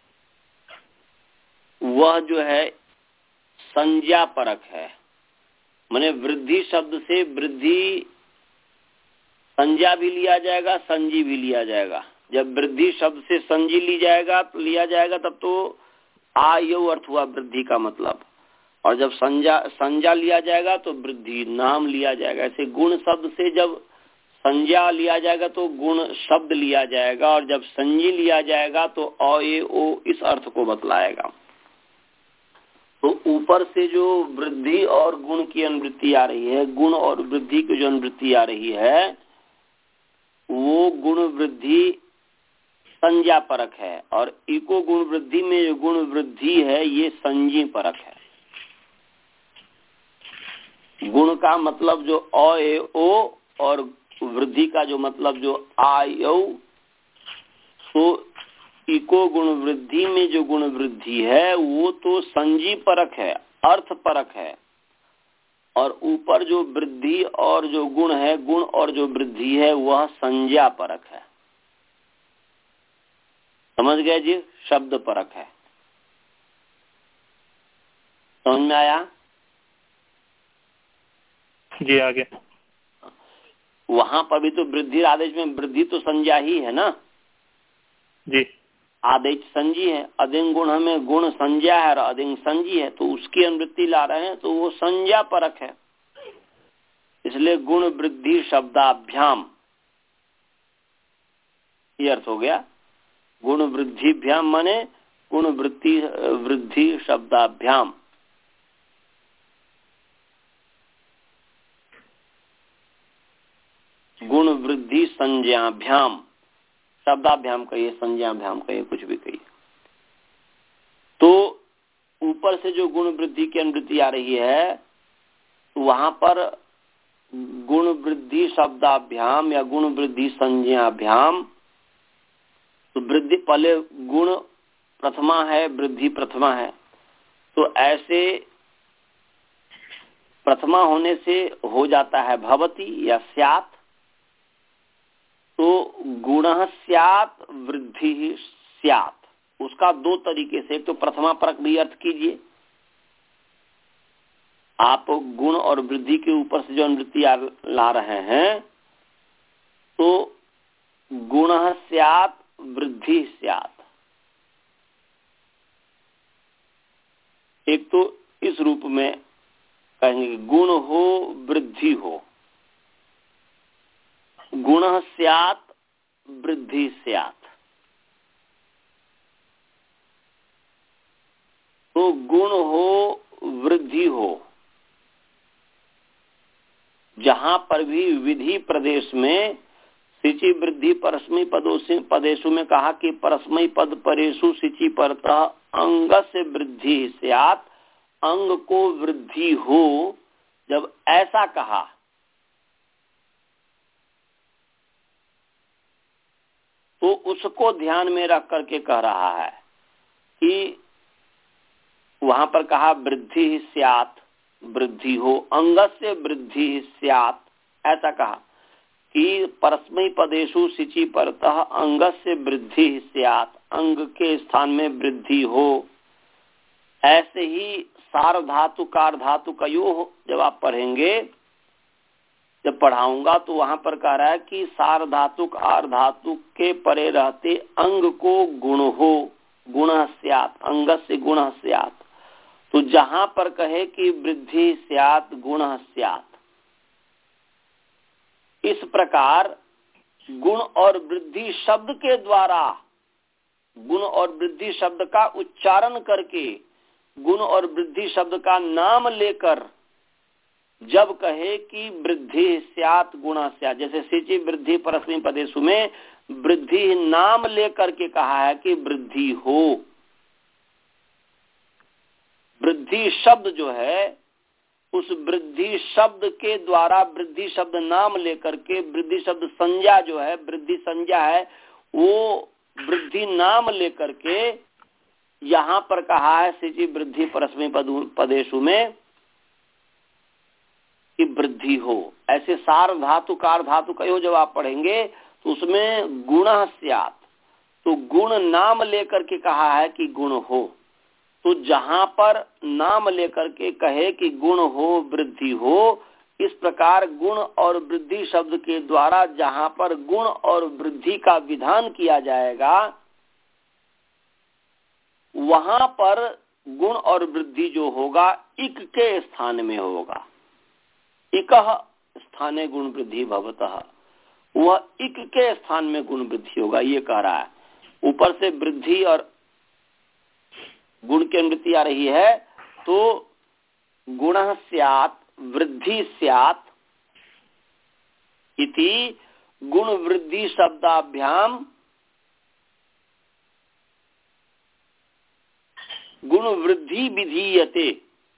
वह जो है संज्ञा परक है। माने वृद्धि शब्द से वृद्धि संज्ञा भी लिया जाएगा, संजी भी लिया जाएगा। जब वृद्धि शब्द से संजी ली जाएगा तो लिया जाएगा तब तो आयु अर्थ हुआ वृद्धि का मतलब, और जब संज्ञा संज्ञा लिया जाएगा तो वृद्धि नाम लिया जाएगा। ऐसे गुण शब्द से जब संज्ञा लिया जाएगा तो गुण शब्द लिया जाएगा, और जब संजी लिया जाएगा तो अ ए ओ इस अर्थ को बतलाएगा। तो ऊपर से जो वृद्धि और गुण की अनुवृत्ति आ रही है, गुण और वृद्धि की जो अनुवृत्ति आ रही है वो गुण वृद्धि संज्ञा परक है, और इको गुण वृद्धि में जो गुण वृद्धि है ये संजी परक है। गुण का मतलब जो अ ए ओ और वृद्धि का जो मतलब जो आ यौ, तो इको गुण वृद्धि में जो गुण वृद्धि है वो तो संजी परक है, अर्थ परक है, और ऊपर जो वृद्धि और जो गुण है, गुण और जो वृद्धि है वह संज्ञा परक है। समझ गए जी? शब्द परक है। समझ में आया? जी आगे। वहां पर भी तो वृद्धि आदेश में वृद्धि तो संज्ञा ही है ना जी। आदेश संजी है, अधिंग गुण में गुण संज्ञा है और अधिंग संजी है, तो उसकी अनुवृत्ति ला रहे हैं तो वो संज्ञा परक है। इसलिए गुण वृद्धि शब्दाभ्याम ये अर्थ हो गया। गुण वृद्धि भ्याम माने गुण वृद्धि वृद्धि शब्दाभ्याम। गुण वृद्धि संज्ञाभ्याम, शब्दाभ्याम कहिए, संज्ञाभ्याम कहिए, कुछ भी कहिए। तो ऊपर से जो गुण वृद्धि की अनुवृत्ति आ रही है वहां पर गुण वृद्धि शब्दाभ्याम या गुण वृद्धि संज्ञाभ्याम, तो वृद्धि पहले गुण प्रथमा है, वृद्धि प्रथमा है, तो ऐसे प्रथमा होने से हो जाता है भवति या स्यात्। तो गुणः स्यात् वृद्धि स्यात्, उसका दो तरीके से, एक तो प्रथमा परक भी अर्थ कीजिए, आप गुण और वृद्धि के ऊपर से जो निवृत्ति ला रहे हैं, तो गुणः स्यात् वृद्धि स्यात्। एक तो इस रूप में कहेंगे गुण हो वृद्धि हो, गुणः स्यात् वृद्धि स्यात्। तो गुण हो वृद्धि हो, जहां पर भी विधि प्रदेश में सिचि वृद्धि परस्मै पदों पदेशु में कहा कि परस्मै पद परेशु सिचि परतः अंग से वृद्धि स्यात्, अंग को वृद्धि हो, जब ऐसा कहा तो उसको ध्यान में रख करके कह रहा है कि वहां पर कहा वृद्धि स्यात्, वृद्धि हो, अंग से वृद्धि स्यात्, ऐसा कहा कि परस्मै पदेशु सिचि परतः अंग से वृद्धि स्यात्, अंग के स्थान में वृद्धि हो। ऐसे ही सार धातु कार धातु कयोः जब आप पढ़ेंगे, जब पढ़ाऊंगा तो वहां पर कह रहा है कि सार धातु आर धातु के परे रहते अंग को गुण हो, गुणः स्यात्, अंग से गुणः स्यात्। तो जहां पर कहे कि वृद्धि स्यात् गुणः स्यात्, इस प्रकार गुण और वृद्धि शब्द के द्वारा, गुण और वृद्धि शब्द का उच्चारण करके, गुण और वृद्धि शब्द का नाम लेकर जब कहे कि वृद्धि स्यात् गुणः स्यात्, जैसे सिचि वृद्धि परस्मै पदेशु में वृद्धि नाम लेकर के कहा है कि वृद्धि हो। वृद्धि शब्द जो है, उस वृद्धि शब्द के द्वारा, वृद्धि शब्द नाम लेकर के, वृद्धि शब्द संज्ञा जो है, वृद्धि संज्ञा है, वो वृद्धि नाम लेकर के यहाँ पर कहा है सिचि वृद्धि परस्मै पदेशु में कि वृद्धि हो। ऐसे सार धातु कार धातु कयो जब आप पढ़ेंगे तो उसमें गुणः स्यात्, तो गुण नाम लेकर के कहा है कि गुण हो। तो जहां पर नाम लेकर के कहे कि गुण हो वृद्धि हो, इस प्रकार गुण और वृद्धि शब्द के द्वारा जहां पर गुण और वृद्धि का विधान किया जाएगा, वहां पर गुण और वृद्धि जो होगा इक के स्थान में होगा। इकः स्थाने गुण वृद्धि भवतः, वह इक के स्थान में गुण वृद्धि होगा, ये कह रहा है। ऊपर से वृद्धि और गुण की अनुवृत्ति आ रही है, तो गुणः स्यात् वृद्धि स्यात् इति गुण वृद्धि शब्दाभ्याम गुण वृद्धि विधीयते,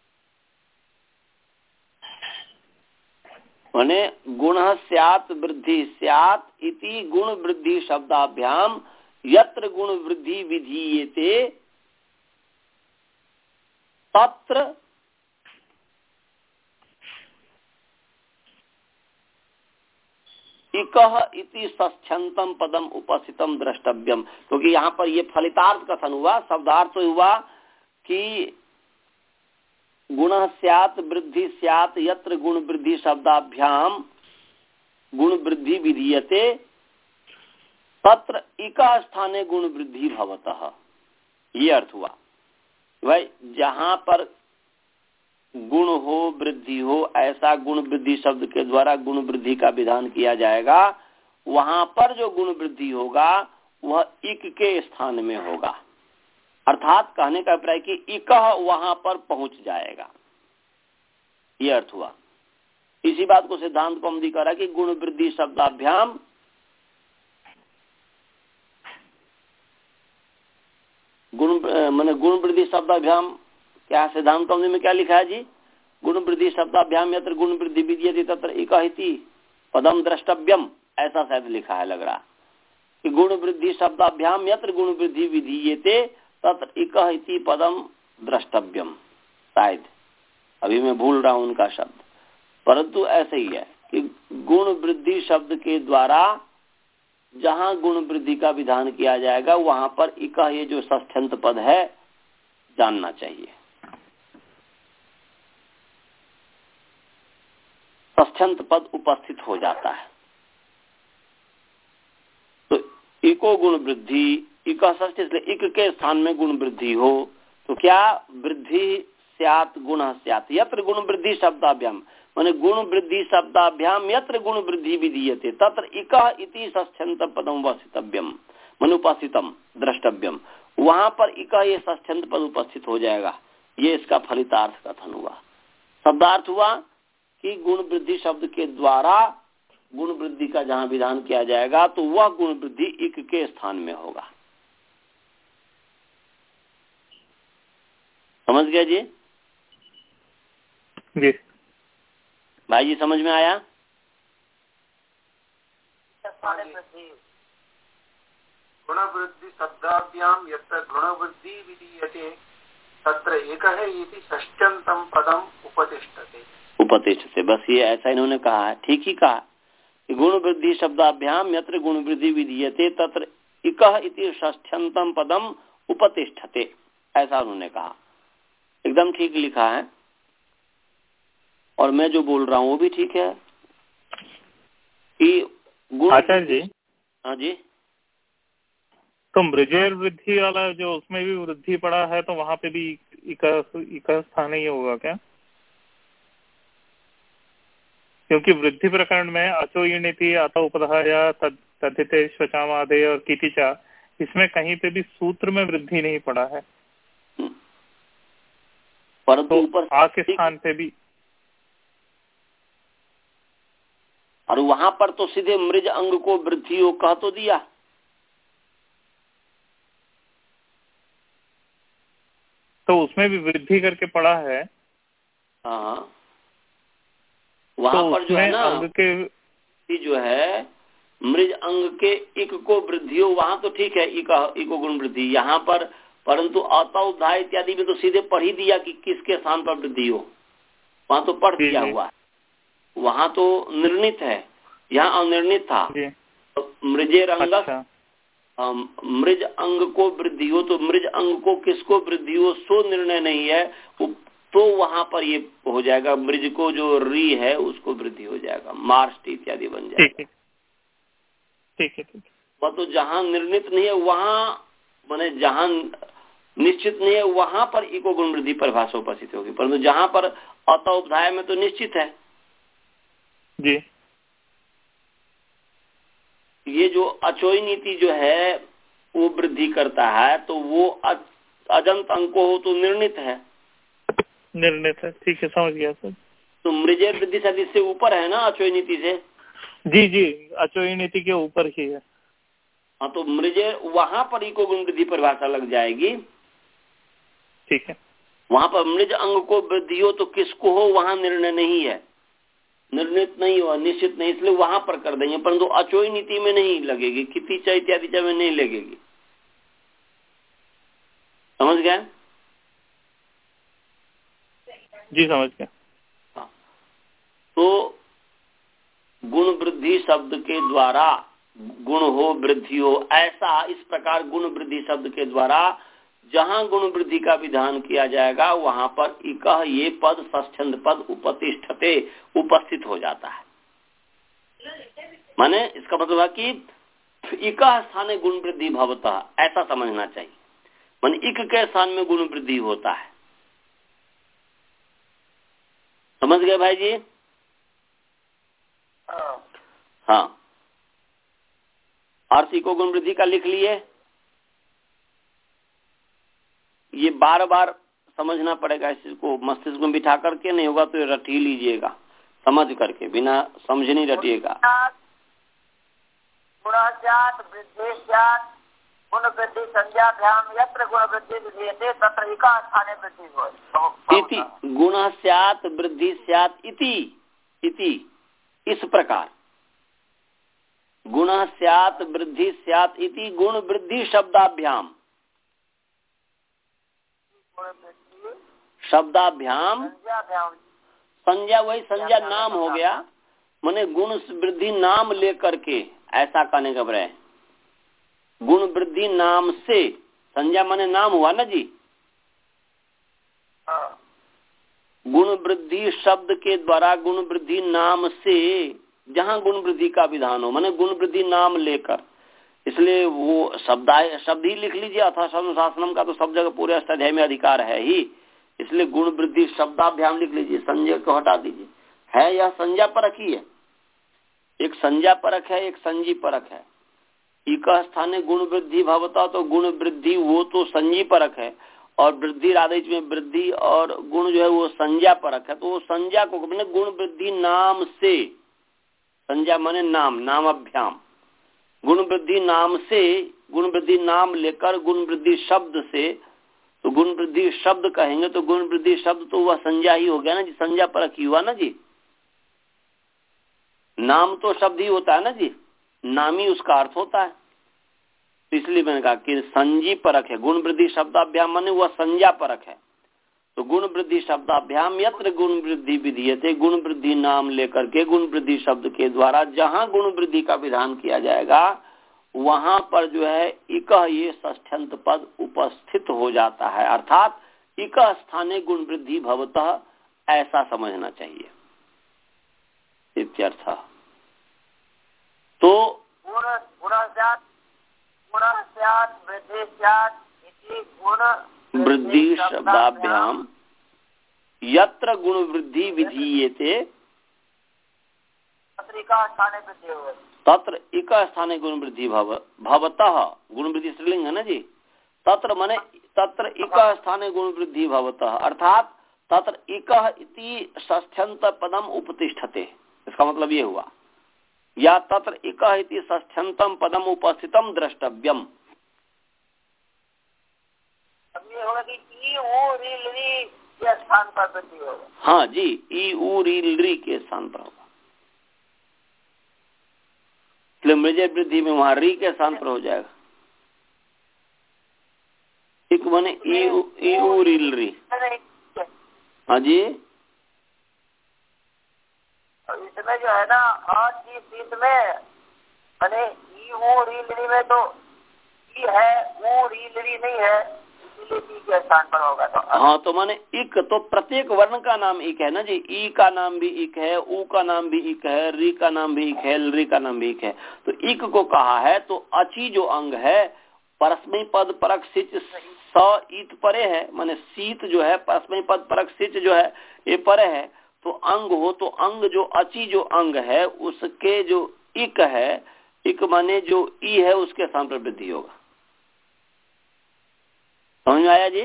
माने गुणः स्यात् वृद्धि स्यात् इति गुण वृद्धि शब्दाभ्याम यत्र गुण वृद्धि विधीयते तत्र इकः इति सच्छन्तम पदम उपस्थितम द्रष्टव्यम। क्योंकि तो यहाँ पर ये फलितार्थ कथन हुआ, शब्दार्थ तो हुआ कि गुणः स्यात् वृद्धि स्यात् यत्र गुण वृद्धि शब्दाभ्याम गुण वृद्धि विधीयते तत्र इका स्थाने गुण वृद्धि भवतः, ये अर्थ हुआ। भाई जहां पर गुण हो वृद्धि हो, ऐसा गुण वृद्धि शब्द के द्वारा गुण वृद्धि का विधान किया जाएगा, वहां पर जो गुण वृद्धि होगा वह इक के स्थान में होगा। अर्थात कहने का अभिप्राय कि इकह वहां पर पहुंच जाएगा, यह अर्थ हुआ। इसी बात को सिद्धांत कौमुदी कह रहा है कि गुण वृद्धि शब्दाभ्याम गुण माने गुण वृद्धि शब्दाभ्याम, क्या सिद्धांत कौमुदी में क्या लिखा है जी? गुण वृद्धि शब्दाभ्याम यत्र गुण वृद्धि विधीयते तत्र इकः इति पदम द्रष्टव्यम, ऐसा शायद लिखा है, लग रहा कि गुण वृद्धि शब्दाभ्याम यत्र गुण वृद्धि विधीयते तत्र इकः इति पदम द्रष्टव्यम। शायद अभी मैं भूल रहा हूं उनका शब्द, परंतु ऐसे ही है कि गुण वृद्धि शब्द के द्वारा जहां गुण वृद्धि का विधान किया जाएगा वहां पर इकः, ये जो षष्ठ्यंत पद है, जानना चाहिए। षष्ठ्यंत पद उपस्थित हो जाता है। तो इको गुण वृद्धि, इका षष्ठ इसलिए इक के स्थान में गुण वृद्धि हो तो क्या वृद्धि स्यात् गुण स्यात्, यत्र गुण वृद्धि शब्दाभ्याम, माने गुण वृद्धि शब्दाभ्याम यत्र गुण वृद्धि विधीयते तत्र इका इति षष्ठ्यंत पदम उपस्थितव्यम मनुपस्थितम द्रष्टव्यम, वहां पर इका ये षष्ठ्यंत पद उपस्थित हो जाएगा। ये इसका फलितार्थ कथन हुआ। शब्दार्थ हुआ कि गुण वृद्धि शब्द के द्वारा गुण वृद्धि का जहां विधान किया जाएगा तो वह गुण वृद्धि इक के स्थान में होगा। समझ गया जी? जी भाई जी समझ में आया? गुणवृद्धि शब्दाभ्याम यत्र गुणवृद्धि विधीयते तत्र एकः इति षष्ठ्यंतम पदम उपतिष्ठते। उपतिष्ठते, बस ये ऐसा इन्होंने कहा है, ठीक ही कहा। गुण वृद्धि शब्दाभ्याम यत्र गुण वृद्धि विधीयते तत्र इकः इति षष्ठ्यंतम पदम उपतिष्ठते, ऐसा उन्होंने कहा। एकदम ठीक लिखा है और मैं जो बोल रहा हूँ वो भी ठीक है कि गुण। आचार्य जी, हाँ जी, तो मृजेर वृद्धि वाला जो उसमें भी वृद्धि पड़ा है तो वहां पे भी इका इका स्थान ही होगा क्या? क्योंकि वृद्धि प्रकरण में अचो यूनिति अत उपधाया तथिते श्वचामादे और कीतिचा, इसमें कहीं पे भी सूत्र में वृद्धि नहीं पड़ा है, परंतु तो ऊपर आ के स्थान पे भी, और वहां पर तो सीधे मृज अंग को वृद्धि हो कह तो दिया। तो उसमें भी वृद्धि करके पड़ा है। हाँ, वहां तो पर जो है ना अंग के जो है मृज अंग के इक को वृद्धि हो, वहां तो ठीक है इका इको गुण वृद्धि। यहाँ पर परंतु अतः उद्धाय इत्यादि में तो सीधे पढ़ ही दिया कि किसके स्थान पर वृद्धि हो, वहां तो पढ़ दिया हुआ है, वहां तो निर्णित है, यहाँ अनिर्णित था। तो मृजेर अंग, अच्छा। मृज अंग को वृद्धि हो तो मृज अंग को किसको वृद्धि हो सो निर्णय नहीं है, तो वहां पर ये हो जाएगा मृज को जो री है उसको वृद्धि हो जाएगा, मार्स्ट इत्यादि बन जाएगा। ठीक है, ठीक। वह तो जहां निर्णित नहीं है वहां माने जहां निश्चित नहीं है वहां पर इको गुण वृद्धि परिभाषा उपस्थित होगी, परंतु जहां पर अतः उपधाय में तो निश्चित है जी। ये जो अचोई नीति जो है वो वृद्धि करता है तो वो अजंत अंको हो तो निर्णित है, निर्णित है, ठीक है, समझ गया सर। तो मृजे वृद्धि शायद इससे ऊपर है ना अचोई नीति से? जी जी, अचोई नीति के ऊपर ही है। हाँ, तो मृजे वहां पर इको गुण वृद्धि परिभाषा लग जाएगी, ठीक है। वहां पर मृज अंग को वृद्धि हो तो किसको हो वहां निर्णय नहीं है, निर्णित नहीं हुआ, निश्चित नहीं, इसलिए वहां पर कर देंगे, परंतु अचोई नीति में नहीं लगेगी, कितिचा इत्यादि में नहीं लगेगी। समझ गए? जी समझ गया। हाँ, तो गुण वृद्धि शब्द के द्वारा गुण हो वृद्धि हो, ऐसा इस प्रकार गुण वृद्धि शब्द के द्वारा जहां गुण वृद्धि का विधान किया जाएगा वहां पर इकह ये पद षष्ठ्यंत पद उपतिष्ठते उपस्थित हो जाता है। माने इसका मतलब है कि इकह स्थाने गुण वृद्धि भवतः, ऐसा समझना चाहिए। माने इक के स्थान में गुण वृद्धि होता है। समझ गए भाई जी? हाँ, अर्थ इको गुण वृद्धि का लिख लिए। ये बार बार समझना पड़ेगा, इसको मस्तिष्क में बिठा करके, नहीं होगा तो रट ही लीजिएगा, समझ करके, बिना समझे नहीं रटिएगा। गुणास्यात् वृद्धिस्यात् गुण वृद्धि संज्ञाभ्याम यत्र गुण वृद्धि विधीयते तत्र इका स्थाने वृद्धि भवति। इति गुणस्यात् वृद्धि स्यात् इति इति इस प्रकार गुणस्यात् वृद्धि स्यात् इति गुण वृद्धि शब्दाभ्याम शब्दाभ्याम संज्ञा, वही संज्ञा नाम हो गया, माने गुण वृद्धि नाम लेकर के, ऐसा कहने का बराबर। गुण वृद्धि नाम से, संज्ञा माने नाम हुआ ना जी, गुण वृद्धि शब्द के द्वारा गुण वृद्धि नाम से जहां गुण वृद्धि का विधान हो, माने गुण वृद्धि नाम लेकर, इसलिए वो शब्द शब्द ही लिख लीजिए। अथा शब्द शासनम का तो सब जगह पूरे अष्टाध्याय में अधिकार है ही, इसलिए गुण वृद्धि शब्दाभ्याम लिख लीजिए, संज्ञा को हटा दीजिए। है यह संज्ञा परक ही है, एक संज्ञा परक है, एक संजी परक है। इक स्थाने गुण वृद्धि भवता, तो गुण वृद्धि वो तो संजी परक है, और वृद्धि राधेच में वृद्धि और गुण जो है वो संज्ञा परक है। तो वो संज्ञा को मैंने गुण वृद्धि नाम से, संज्ञा माने नाम, नाम अभ्याम, गुण वृद्धि नाम से, गुण वृद्धि नाम लेकर गुण वृद्धि शब्द से, तो गुण वृद्धि शब्द कहेंगे तो गुण वृद्धि शब्द तो वह संज्ञा ही हो गया ना जी, संज्ञा परक ही हुआ ना जी। नाम तो शब्द ही होता है ना जी, नाम ही उसका अर्थ होता है। इसलिए मैंने कहा कि संजी परक है, गुण वृद्धि शब्दाभ्याम माने वह संज्ञा परक है। तो गुण वृद्धि शब्दाभ्याम यत्र गुण वृद्धि विधीयते, गुण वृद्धि नाम लेकर के गुण वृद्धि शब्द के द्वारा जहां गुण वृद्धि का विधान किया जाएगा वहां पर जो है इक ये षष्ठ्यंत पद उपस्थित हो जाता है, अर्थात इक स्थाने गुण वृद्धि भवतः, ऐसा समझना चाहिए इत्यर्थ। तो गुण गुणस्यात् गुणस्यात् वृद्धिस्यात् इति गुण वृद्धि शब्दाभ्याम यत्र गुण वृद्धि विधीयते तत्र इक स्थाने गुण वृद्धि भव भवतः, गुण वृद्धि स्त्रीलिंग है ना जी, तत्र माने तत्र इक स्थाने गुण वृद्धि भवतः, अर्थात तत्र इक इति षष्ठ्यंत पदम उपतिष्ठते, इसका मतलब ये हुआ, या तत्र इक इति षष्ठ्यंतम पदम उपस्थितम द्रष्टव्यम। ये होगा कि ई उ री ली के स्थान पर वृद्धि होगा। हाँ जी, ई उ री ली के स्थान पर होगा, इसलिए मृजय वृद्धि में वहां री के स्थान पर हो जाएगा। एक माने ई उ री ली। हाँ जी, इसमें जो है ना आज की स्थिति में माने ई उ री ली में तो ई है, उ री ली नहीं है, के स्थान पर होगा। तो हाँ, तो माने इक तो प्रत्येक वर्ण का नाम इक है ना जी, ई का नाम भी इक है, उ का नाम भी इक है, री का नाम भी इक है, री का नाम भी इक है। तो इक को कहा है, तो अची जो अंग है परस्मई पद परक सिच स ईत परे है, माने शीत जो है परस्मई पद परक सिच जो है ये परे है। तो अंग हो तो अंग जो अची जो अंग है उसके जो इक है, इक माने जो ई है उसके स्थान पर वृद्धि होगा। समझ में आया जी?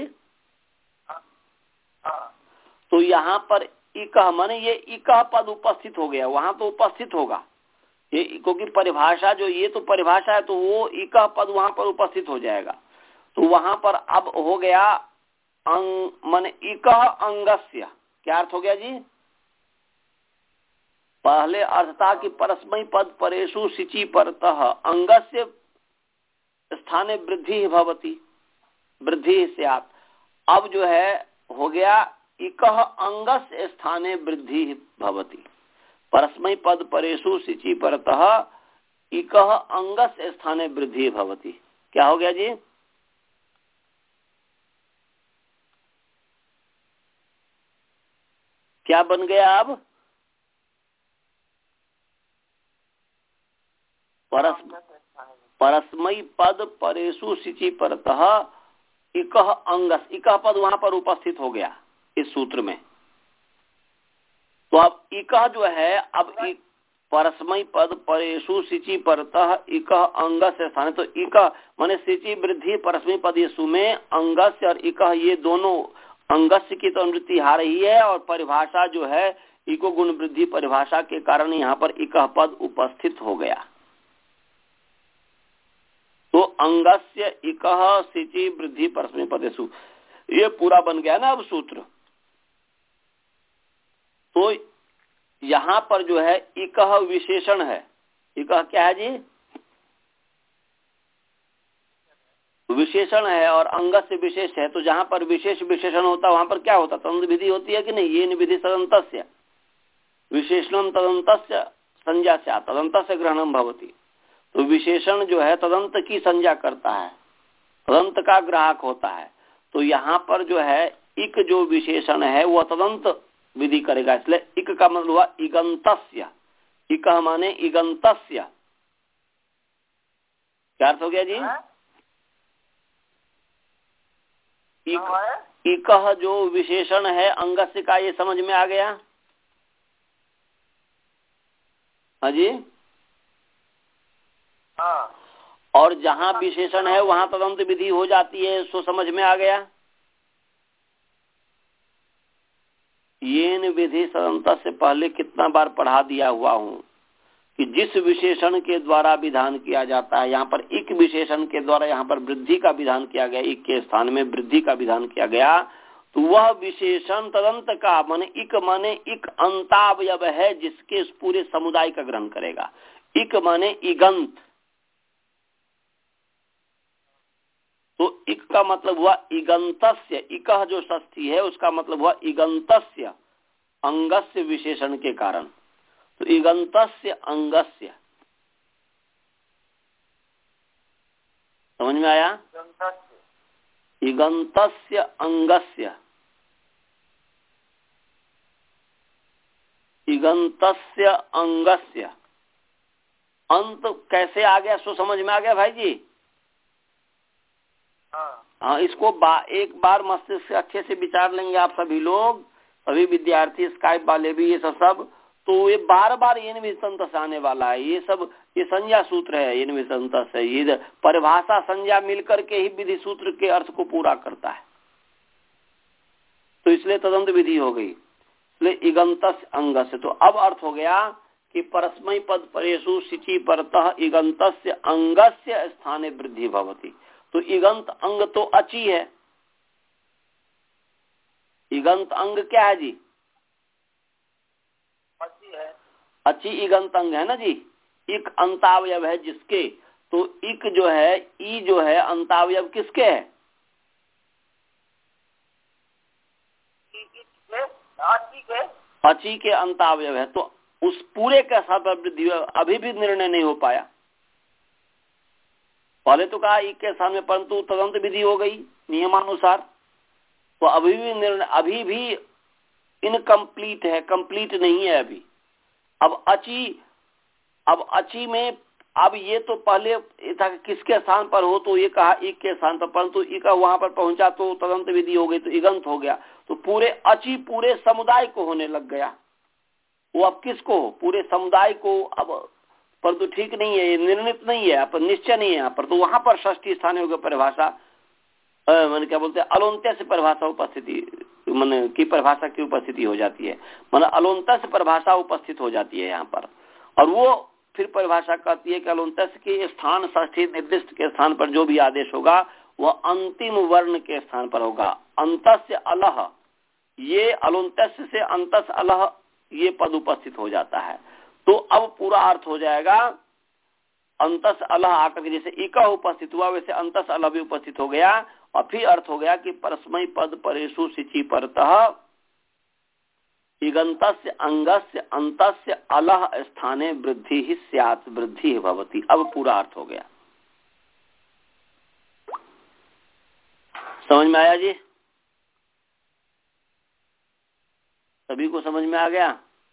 तो यहाँ पर इकह माने ये इकह पद उपस्थित हो गया, वहां तो उपस्थित होगा ये, क्योंकि परिभाषा जो ये तो परिभाषा है, तो वो इकह पद वहां पर उपस्थित हो जाएगा। तो वहां पर अब हो गया अंग माने इकह अंगस्य, क्या अर्थ हो गया जी? पहले अर्थ था कि परस्मई पद परेशु सिचि परतः अंगस्य स्थाने वृद्धि भवति, वृद्धि स्यात्। अब जो है हो गया इकह अंगस्य स्थाने वृद्धि भवति, परस्मई पद परेशु सिचि परतः इकह अंगस्य स्थाने वृद्धि भवति। क्या हो गया जी? क्या बन गया अब? परस परस्मई पद परेशु सिचि परतः इकह अंगस, इकह पद वहां पर उपस्थित हो गया इस सूत्र में। तो अब इकह जो है, अब परस्मई पद परेशु सिचि परतः इकह अंगस स्थान, तो इकह माने सिचि वृद्धि परस्मई पद येसु में अंगस्य और इकह ये दोनों अंगस्य की तो अनुवृत्ति आ रही है, और परिभाषा जो है इको गुण वृद्धि परिभाषा के कारण यहाँ पर इकह पद उपस्थित हो गया। तो अंगस्य इकह सिचि वृद्धि परस्मई पदेषु, ये पूरा बन गया ना अब सूत्र। तो यहां पर जो है इकह विशेषण है, इकह क्या है जी? विशेषण है, और अंगस्य विशेष है। तो जहां पर विशेष विशेषण होता है वहां पर क्या होता है? तदंत विधि होती है कि नहीं? ये विधि तदंतस्य विशेषणम तदंतस्य संज्ञा स्यात्, तदंतस्य ग्रहणम भवति। तो विशेषण जो है तदंत की संज्ञा करता है, तदंत का ग्राहक होता है। तो यहाँ पर जो है इक जो विशेषण है वह तदंत विधि करेगा, इसलिए इक का मतलब हुआ इगंतस्य। इक माने इगंतस्य, क्या अर्थ हो गया जी? इक, इकह जो विशेषण है अंगस्य का, ये समझ में आ गया? हाँ जी। हाँ। और जहाँ विशेषण है वहाँ तदंत विधि हो जाती है, सो समझ में आ गया? येन विधि सदंत से पहले कितना बार पढ़ा दिया हुआ हूँ कि जिस विशेषण के द्वारा विधान किया जाता है, यहाँ पर इक विशेषण के द्वारा यहाँ पर वृद्धि का विधान किया गया, इक के स्थान में वृद्धि का विधान किया गया, तो वह विशेषण तदंत का माने इक माने इक अंतावयव है जिसके इस पूरे समुदाय का ग्रहण करेगा। इक माने इगंत, तो इक का मतलब हुआ इगंतस्य। इकह जो षष्ठी है उसका मतलब हुआ इगंतस्य अंगस्य विशेषण के कारण। तो इगंतस्य अंगस्य, समझ में आया? इगंतस्य अंगस्य, इगंतस्य अंगस्य, अंत कैसे आ गया सो समझ में आ गया भाई जी? हाँ, इसको बा, एक बार मस्तिष्क से अच्छे से विचार लेंगे आप सभी लोग, सभी विद्यार्थी, स्काइप वाले भी, ये सब सब तो ये बार बार ये निविसंत से आने वाला है। ये सब ये संज्ञा सूत्र है, ये निविसंत से, ये परिभाषा संज्ञा मिलकर के ही विधि सूत्र के अर्थ को पूरा करता है। तो इसलिए तदंत विधि हो गई, इसलिए इगंतस्य अंगस्य। तो अब अर्थ हो गया कि परस्मै पद परेषु सिचि परतः इगंतस्य अंगस्य स्थाने वृद्धि भवति। तो इगंत अंग तो अचि है। इगंत अंग क्या है जी? अचि है। अचि इगंत अंग है ना जी। इक अंतावयव है जिसके, तो इक जो है, ई जो है अंतावयव किसके है? अचि के, अचि के अंतावयव है। तो उस पूरे के साथ वृद्धि अभी भी निर्णय नहीं हो पाया। पहले तो कहा एक के स्थान में, परंतु तदंत विधि हो गई नियमानुसार, तो अभी भी निर्णय अभी भी इनकम्प्लीट है, कंप्लीट नहीं है अभी। अब अची, अब अची में अब ये तो पहले था किसके स्थान पर हो, तो ये कहा एक के स्थान पर, परंतु एक वहां पर पहुंचा तो तदंत विधि हो गई, तो इगंत हो गया। तो पूरे अची पूरे समुदाय को होने लग गया। वो अब किसको? पूरे समुदाय को। अब परंतु ठीक नहीं है, ये निर्णित नहीं है, पर निश्चय नहीं है यहाँ पर। तो वहां पर षष्ठी स्थान होगी परिभाषा, मैंने क्या बोलते हैं, अलोन्त्य से परिभाषा उपस्थिति, मैंने की परिभाषा की उपस्थिति हो जाती है, मतलब अलोन्त्य से परिभाषा उपस्थित हो जाती है यहाँ पर। और वो फिर परिभाषा कहती है कि अलोन्त्य के स्थान, षष्ठी निर्दिष्ट के स्थान पर जो भी आदेश होगा वह अंतिम वर्ण के स्थान पर होगा। अंतस्य अलह, ये अलोन्त्य से अंतस अलह ये पद उपस्थित हो जाता है। तो अब पूरा अर्थ हो जाएगा, अंतस अलह आकर के जैसे इका उपस्थित हुआ वैसे अंतस अलह भी उपस्थित हो गया। और फिर अर्थ हो गया कि परस्मै पद परेषु सिचि परतः इगंतस्य अंगस्य अंतस्य अलह स्थाने वृद्धि ही स्यात्, वृद्धि ही भवति। अब पूरा अर्थ हो गया। समझ में आया जी? सभी को समझ में आ गया?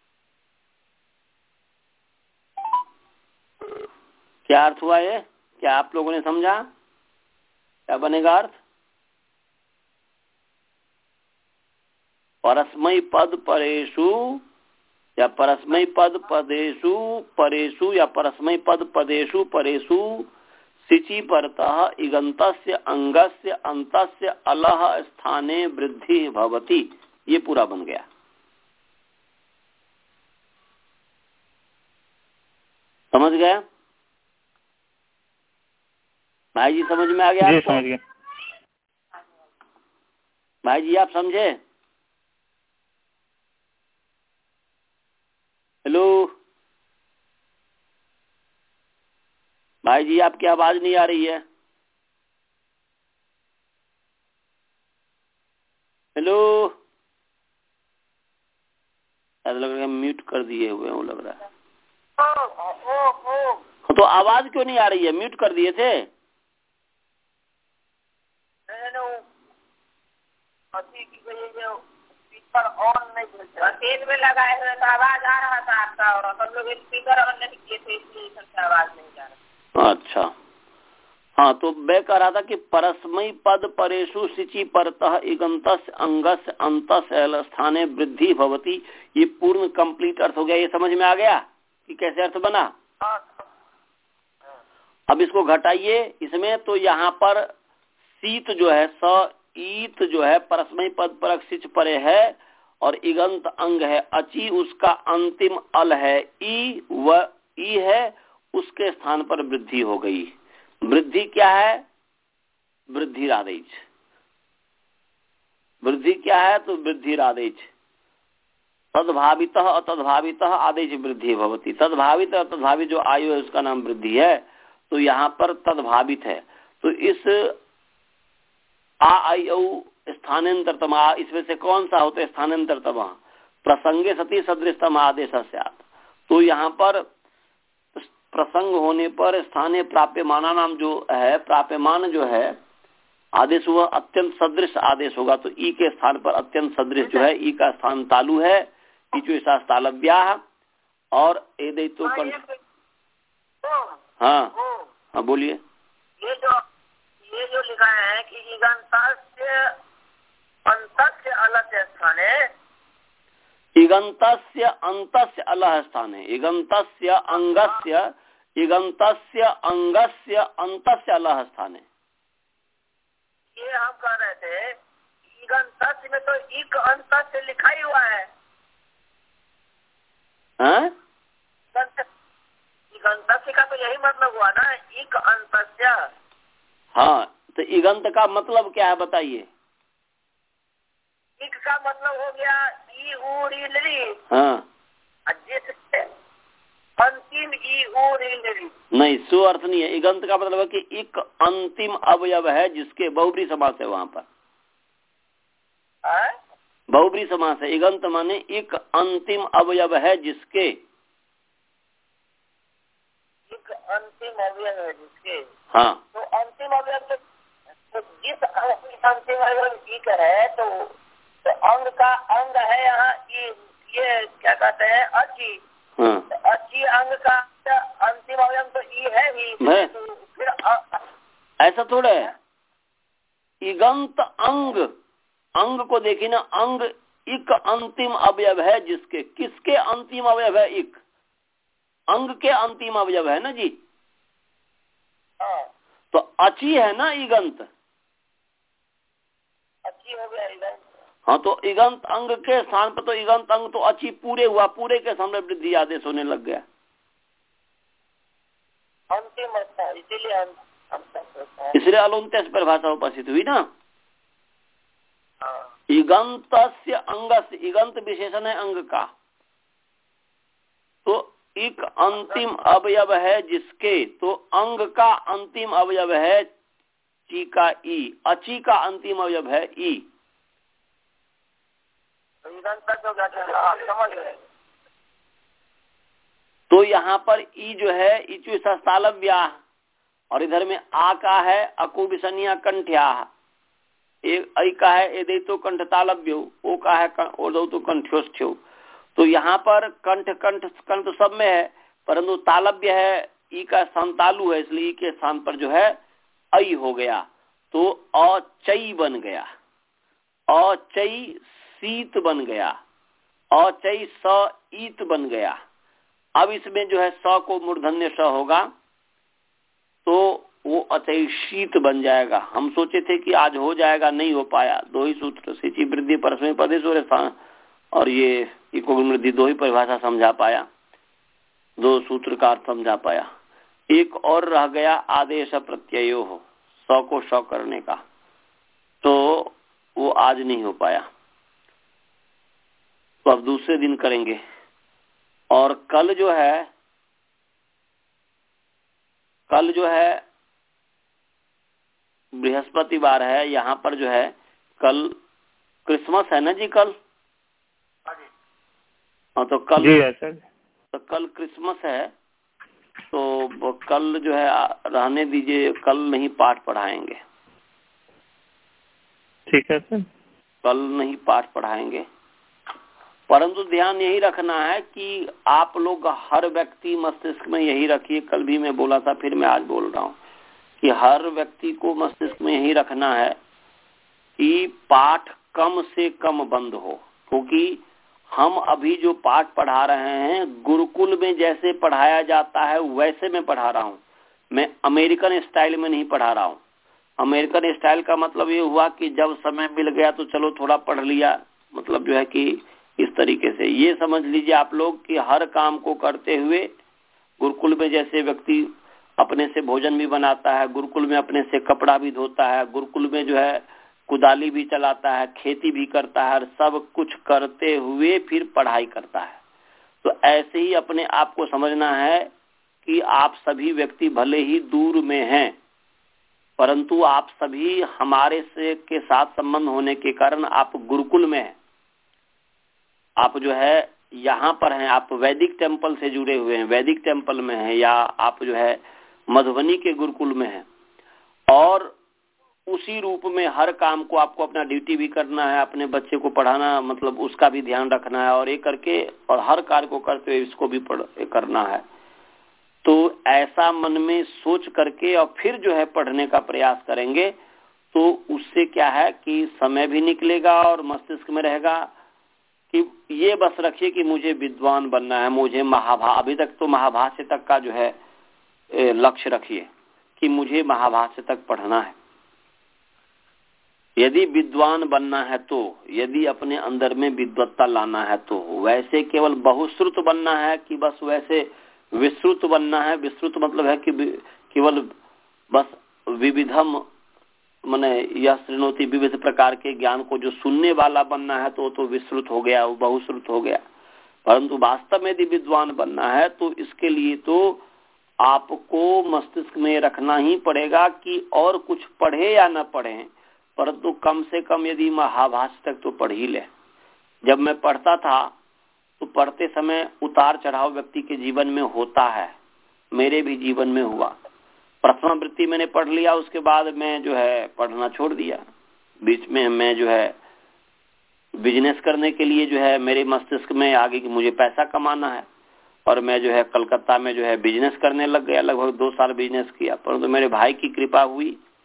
क्या अर्थ हुआ ये? क्या आप लोगों ने समझा? क्या बनेगा अर्थ? परस्मै पद परेषु या परस्मै पद पदेषु परेषु या परस्मै पद पदेषु परेषु सिचि परतः इगंतस्य अंगस्य अंतस्य अलह स्थाने वृद्धि भवति। ये पूरा बन गया। समझ गया भाई जी? समझ में आ गया? जी समझ गया भाई जी, आप समझे? हेलो भाई जी, आपकी आवाज नहीं आ रही है। हेलो, ऐसा लग रहा है म्यूट कर दिए हुए हैं, वो लग रहा है। तो आवाज क्यों नहीं आ रही है? म्यूट कर दिए थे? पर ऑन नहीं मिलता। तेल में लगाए हुए तो आवाज आ रहा था आपका, और हम लोग स्पीकर ऑन नहीं किए थे, इसलिए सबसे आवाज नहीं जा रहा। अच्छा, हाँ, तो मैं कह रहा था कि परस्मई पद परेशु सिचि परतः इगंतस अंगस अंतस एल स्थाने वृद्धि भवती, ये पूर्ण कंप्लीट अर्थ हो गया। ये समझ में आ गया कि कैसे अर्थ बना? अब इसको घटाइए इसमें, तो यहाँ पर शीत जो है स ईत जो है परस्मई पद परक सिच परे है, और इगंत अंग है अची, उसका अंतिम अल है ई, व ई है, उसके स्थान पर वृद्धि हो गई। वृद्धि क्या है? वृद्धि रादेश। वृद्धि क्या है? तो वृद्धि रादेश। तद्भावित अतद्भावित आदेश वृद्धि भवती। तद्भावित अतद्भावित जो आयु है उसका नाम वृद्धि है, तो यहाँ पर तद्भावित है। तो इस आ आई औ स्थानांतरतम, इसमें से कौन सा होता है स्थानांतरतम? प्रसंगे सती सदृशतम आदेश स्यात्। तो यहाँ पर प्रसंग होने पर स्थानीय प्राप्यमाना नाम जो है, प्राप्यमान जो है आदेश, वह अत्यंत सदृश आदेश होगा। तो ई के स्थान पर अत्यंत सदृश जो है, ई का स्थान तालु है, इचु ऐसा तालव्या, और एदे तो कंठ। हाँ हाँ बोलिए। ये जो ये जो लिखा है कि इगंतस्य अंतस्य अलग स्थान है, इगंतस्य अंतस्य अलह स्थान है, इगंतस्य अंगस्य इगंतस्य अंगस्य अंतस्य अलह स्थान है। ये हम कह रहे थे इगंतस्य में तो इक अंतस्य लिखा ही हुआ है। हैं? इगंतस्य का तो यही मतलब हुआ ना, इक अंतस्य। हाँ, तो इगंत का मतलब क्या है बताइए? इक का मतलब हो गया ई ऊ री ली। हाँ, जिससे अंतिम ई ऊ री ली। नहीं, सो अर्थ नहीं है। इगंत का मतलब है कि एक अंतिम अवयव है जिसके बहुब्री समास है वहां पर। बहुब्री समास है। इगंत माने एक अंतिम अवयव है जिसके, एक अंतिम अवयव है जिसके। हाँ, तो अंतिम अवयव तो, तो जिस अंतिम अवयव एक है, तो, तो अंग का अंग है यहाँ, ये ये क्या कहते हैं अची। हाँ, तो अची अंग का अंतिम अवयव तो ई है ही। तो फिर अ, ऐसा थोड़ा है। इगंत अंग, अंग को देखिए ना, अंग एक अंतिम अवयव है जिसके, किसके अंतिम अवयव है? एक अंग के अंतिम अवयव है ना जी। हाँ, तो अची है ना इगंत। अच्छी हो गया इगंत। हाँ, तो इगंत अंग के स्थान पर तो इगंत अंग तो अची पूरे हुआ, पूरे के सामने वृद्धि आदेश होने लग गया। अंतिम अवस्था, इसीलिए इसलिए अलुंत्य परिभाषा उपस्थित हुई ना। इगंतस्य अंगस्य, इगंत विशेषण है अंग का। तो एक अंतिम अवयव है जिसके, तो अंग का अंतिम अवयव है ची का ई, अची का अंतिम अवयव है ई। तो यहाँ पर ई जो है इचु सस्तालव्या, और इधर में आ का है अकुबिसनिया कंठ्या, एक ऐ का है एदे तो कंठ तालव्यो, ओ का है ओदो तो कंठ्योष्ठ्यो। तो यहाँ पर कंठ कंठ कंठ सब में है, परंतु तालव्य है, ई का स्थान तालु है, इसलिए ई के स्थान पर जो है ऐ हो गया। तो अचई बन गया, अचई शीत बन गया, अचई स ईत बन गया। अब इसमें जो है स को मूर्धन्य स होगा, तो वो अचई शीत बन जाएगा। हम सोचे थे कि आज हो जाएगा, नहीं हो पाया। दो ही सूत्र सिचि वृद्धि परस्मय पदेश्वर स्थान और ये इको वृद्धि, दो ही परिभाषा समझा पाया, दो सूत्र का अर्थ समझा पाया। एक और रह गया आदेश प्रत्ययो हो, स को स करने का, तो वो आज नहीं हो पाया, तो अब दूसरे दिन करेंगे। और कल जो है, कल जो है बृहस्पतिवार है, यहाँ पर जो है कल क्रिसमस है ना जी। कल हाँ, तो कल जी है सर। तो कल क्रिसमस है, तो कल जो है रहने दीजिए, कल नहीं पाठ पढ़ाएंगे। ठीक है सर। कल नहीं पाठ पढ़ाएंगे, परंतु ध्यान यही रखना है कि आप लोग हर व्यक्ति मस्तिष्क में यही रखिए, कल भी मैं बोला था, फिर मैं आज बोल रहा हूँ कि हर व्यक्ति को मस्तिष्क में यही रखना है कि पाठ कम से कम बंद हो, क्योंकि हम अभी जो पाठ पढ़ा रहे हैं गुरुकुल में जैसे पढ़ाया जाता है वैसे मैं पढ़ा रहा हूँ। मैं अमेरिकन स्टाइल में नहीं पढ़ा रहा हूँ। अमेरिकन स्टाइल का मतलब ये हुआ कि जब समय मिल गया तो चलो थोड़ा पढ़ लिया, मतलब जो है कि इस तरीके से ये समझ लीजिए आप लोग कि हर काम को करते हुए गुरुकुल में जैसे व्यक्ति अपने से भोजन भी बनाता है, गुरुकुल में अपने से कपड़ा भी धोता है, गुरुकुल में जो है कुदाली भी चलाता है, खेती भी करता है, सब कुछ करते हुए फिर पढ़ाई करता है। तो ऐसे ही अपने आप को समझना है कि आप सभी व्यक्ति भले ही दूर में हैं, परंतु आप सभी हमारे से के साथ संबंध होने के कारण आप गुरुकुल में हैं। आप जो है यहाँ पर हैं, आप वैदिक टेम्पल से जुड़े हुए हैं, वैदिक टेम्पल में हैं, या आप जो है मधुबनी के गुरुकुल में हैं। और उसी रूप में हर काम को आपको अपना ड्यूटी भी करना है, अपने बच्चे को पढ़ाना, मतलब उसका भी ध्यान रखना है, और ये करके और हर कार्य को करते हुए इसको भी पढ़ करना है। तो ऐसा मन में सोच करके और फिर जो है पढ़ने का प्रयास करेंगे तो उससे क्या है कि समय भी निकलेगा और मस्तिष्क में रहेगा कि ये बस रखिए कि मुझे विद्वान बनना है, मुझे महाभा अभी तक तो महाभाष्य तक का जो है लक्ष्य रखिए कि मुझे महाभाष्य तक पढ़ना है। यदि विद्वान बनना है तो, यदि अपने अंदर में विद्वत्ता लाना है तो, वैसे केवल बहुश्रुत बनना है कि बस वैसे विश्रुत बनना है। विश्रुत मतलब है कि केवल बस विविधम माने यह श्रेणोति विविध प्रकार के ज्ञान को जो सुनने वाला बनना है तो तो विश्रुत हो गया, वो बहुश्रुत हो गया। परंतु वास्तव में यदि विद्वान बनना है तो इसके लिए तो आपको मस्तिष्क में रखना ही पड़ेगा कि और कुछ पढ़े या न पढ़े, परंतु कम से कम यदि महाभाष्य तक तो पढ़ ही ले। जब मैं पढ़ता था तो पढ़ते समय उतार चढ़ाव व्यक्ति के जीवन में होता है, मेरे भी जीवन में हुआ। प्रथमा वृत्ति मैंने पढ़ लिया, उसके बाद मैं जो है पढ़ना छोड़ दिया। बीच में मैं जो है बिजनेस करने के लिए जो है मेरे मस्तिष्क में आगे कि मुझे पैसा कमाना है, और मैं जो है कलकत्ता में जो है बिजनेस करने लग गया। लगभग दो साल बिजनेस किया, परंतु मेरे भाई की कृपा हुई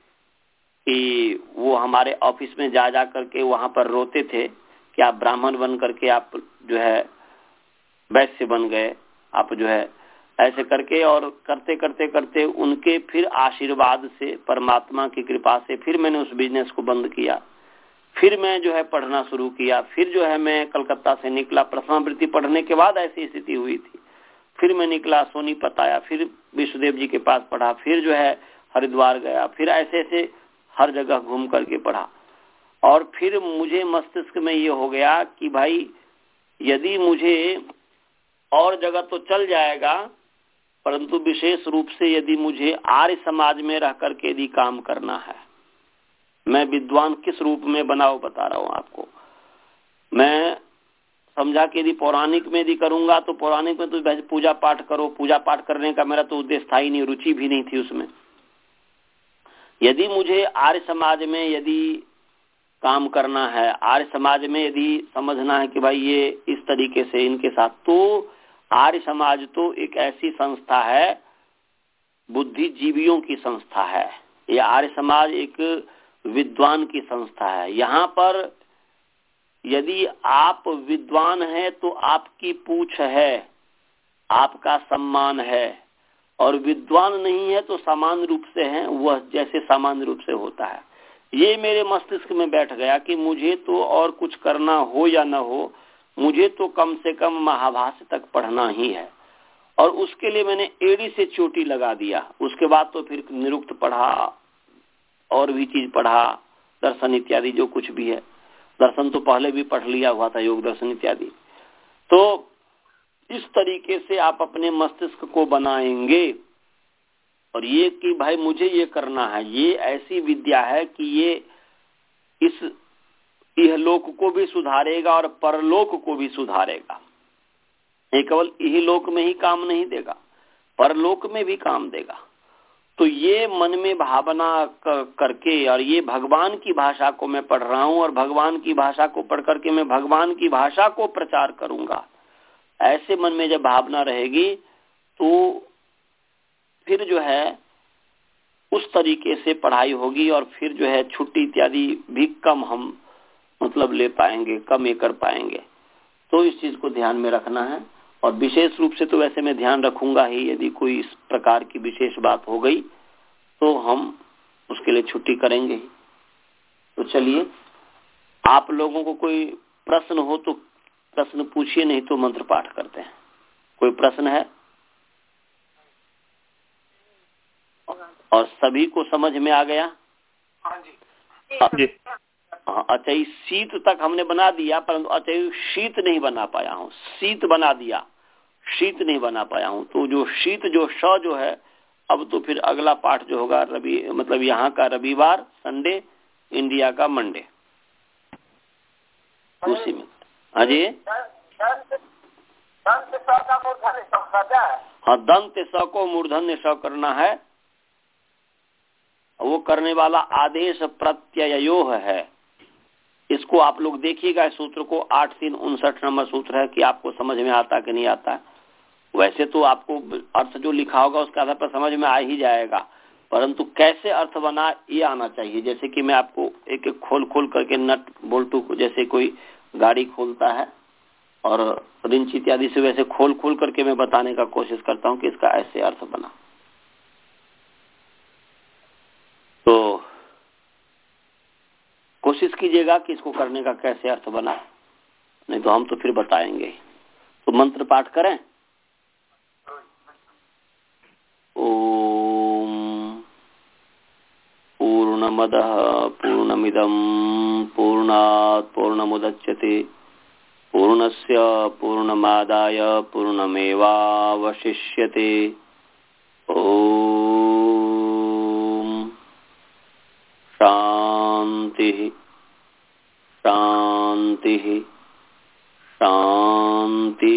कि वो हमारे ऑफिस में जा जा करके वहां पर रोते थे कि आप ब्राह्मण बन करके आप जो है वैश्य बन गए, आप जो है ऐसे करके, और करते करते करते उनके फिर आशीर्वाद से, परमात्मा की कृपा से फिर मैंने उस बिजनेस को बंद किया। फिर मैं जो है पढ़ना शुरू किया। फिर जो है मैं कलकत्ता से निकला, प्रथमा वृत्ति पढ़ने के बाद ऐसी स्थिति हुई थी। फिर मैं निकला, सोनीपत आया, फिर विष्णुदेव जी के पास पढ़ा, फिर जो है हरिद्वार गया, फिर ऐसे ऐसे हर जगह घूम करके पढ़ा। और फिर मुझे मस्तिष्क में ये हो गया कि भाई यदि मुझे और जगह तो चल जाएगा, परंतु विशेष रूप से यदि मुझे आर्य समाज में रह करके यदि काम करना है, मैं विद्वान किस रूप में बनाओ बता रहा हूँ आपको। मैं समझा कि यदि पौराणिक में यदि करूंगा तो पौराणिक में तो पूजा पाठ करो, पूजा पाठ करने का मेरा तो उद्देश्य था ही नहीं, रुचि भी नहीं थी उसमें। यदि मुझे आर्य समाज में यदि काम करना है, आर्य समाज में यदि समझना है कि भाई ये इस तरीके से इनके साथ, तो आर्य समाज तो एक ऐसी संस्था है, बुद्धिजीवियों की संस्था है। ये आर्य समाज एक विद्वान की संस्था है। यहाँ पर यदि आप विद्वान हैं तो आपकी पूछ है, आपका सम्मान है, और विद्वान नहीं है तो सामान्य रूप से है, वह जैसे सामान्य रूप से होता है। ये मेरे मस्तिष्क में बैठ गया कि मुझे तो और कुछ करना हो या न हो, मुझे तो कम से कम महाभाष्य तक पढ़ना ही है। और उसके लिए मैंने एड़ी से चोटी लगा दिया। उसके बाद तो फिर निरुक्त पढ़ा, और भी चीज पढ़ा, दर्शन इत्यादि जो कुछ भी है। दर्शन तो पहले भी पढ़ लिया हुआ था, योग दर्शन इत्यादि। तो इस तरीके से आप अपने मस्तिष्क को बनाएंगे, और ये कि भाई मुझे ये करना है। ये ऐसी विद्या है कि ये इस इहलोक को भी सुधारेगा और परलोक को भी सुधारेगा। ये केवल इहलोक में ही काम नहीं देगा, परलोक में भी काम देगा। तो ये मन में भावना करके, और ये भगवान की भाषा को मैं पढ़ रहा हूँ और भगवान की भाषा को पढ़ करके मैं भगवान की भाषा को प्रचार करूंगा, ऐसे मन में जब भावना रहेगी तो फिर जो है उस तरीके से पढ़ाई होगी और फिर जो है छुट्टी इत्यादि भी कम हम मतलब ले पाएंगे, कम ये कर पाएंगे। तो इस चीज को ध्यान में रखना है। और विशेष रूप से तो वैसे मैं ध्यान रखूंगा ही, यदि कोई इस प्रकार की विशेष बात हो गई तो हम उसके लिए छुट्टी करेंगे ही। तो चलिए, आप लोगों को कोई प्रश्न हो तो प्रश्न पूछिए, नहीं तो मंत्र पाठ करते हैं। कोई प्रश्न है? और सभी को समझ में आ गया? हाँ जी। अच्छा, इस शीत तक हमने बना दिया, परंतु अच्छा शीत नहीं बना पाया हूँ। शीत बना दिया, शीत नहीं बना पाया हूँ। तो जो शीत जो श जो है, अब तो फिर अगला पाठ जो होगा रवि मतलब यहाँ का रविवार, संडे, इंडिया का मंडे, उसी में। हाँ जी, हाँ, दंत स को मूर्धन्य स करना है। वो करने वाला आदेश प्रत्ययो है। इसको आप लोग देखिएगा, इस सूत्र को आठ तीन उनसठ नंबर सूत्र है कि आपको समझ में आता कि नहीं आता। वैसे तो आपको अर्थ जो लिखा होगा उसके आधार पर समझ में आ ही जाएगा, परंतु कैसे अर्थ बना ये आना चाहिए। जैसे कि मैं आपको एक एक खोल खोल करके नट बोल्टू को, जैसे कोई गाड़ी खोलता है और रिंच इत्यादि से, वैसे खोल खोल करके मैं बताने का कोशिश करता हूँ कि इसका ऐसे अर्थ बना। तो कोशिश कीजिएगा कि इसको करने का कैसे अर्थ बना, नहीं तो हम तो फिर बताएंगे। तो मंत्र पाठ करें। ओम पूर्णमदः पूर्णमिदं पूर्णात् पूर्णमुदच्यते पूर्णस्य पूर्णमादाय पूर्णमेवावशिष्यते। ओम शांति शांति शांति।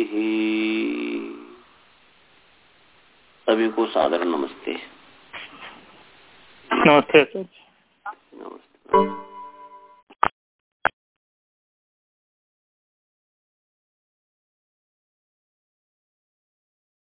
सभी को सादर नमस्ते। नमस्ते सर। नमस्ते।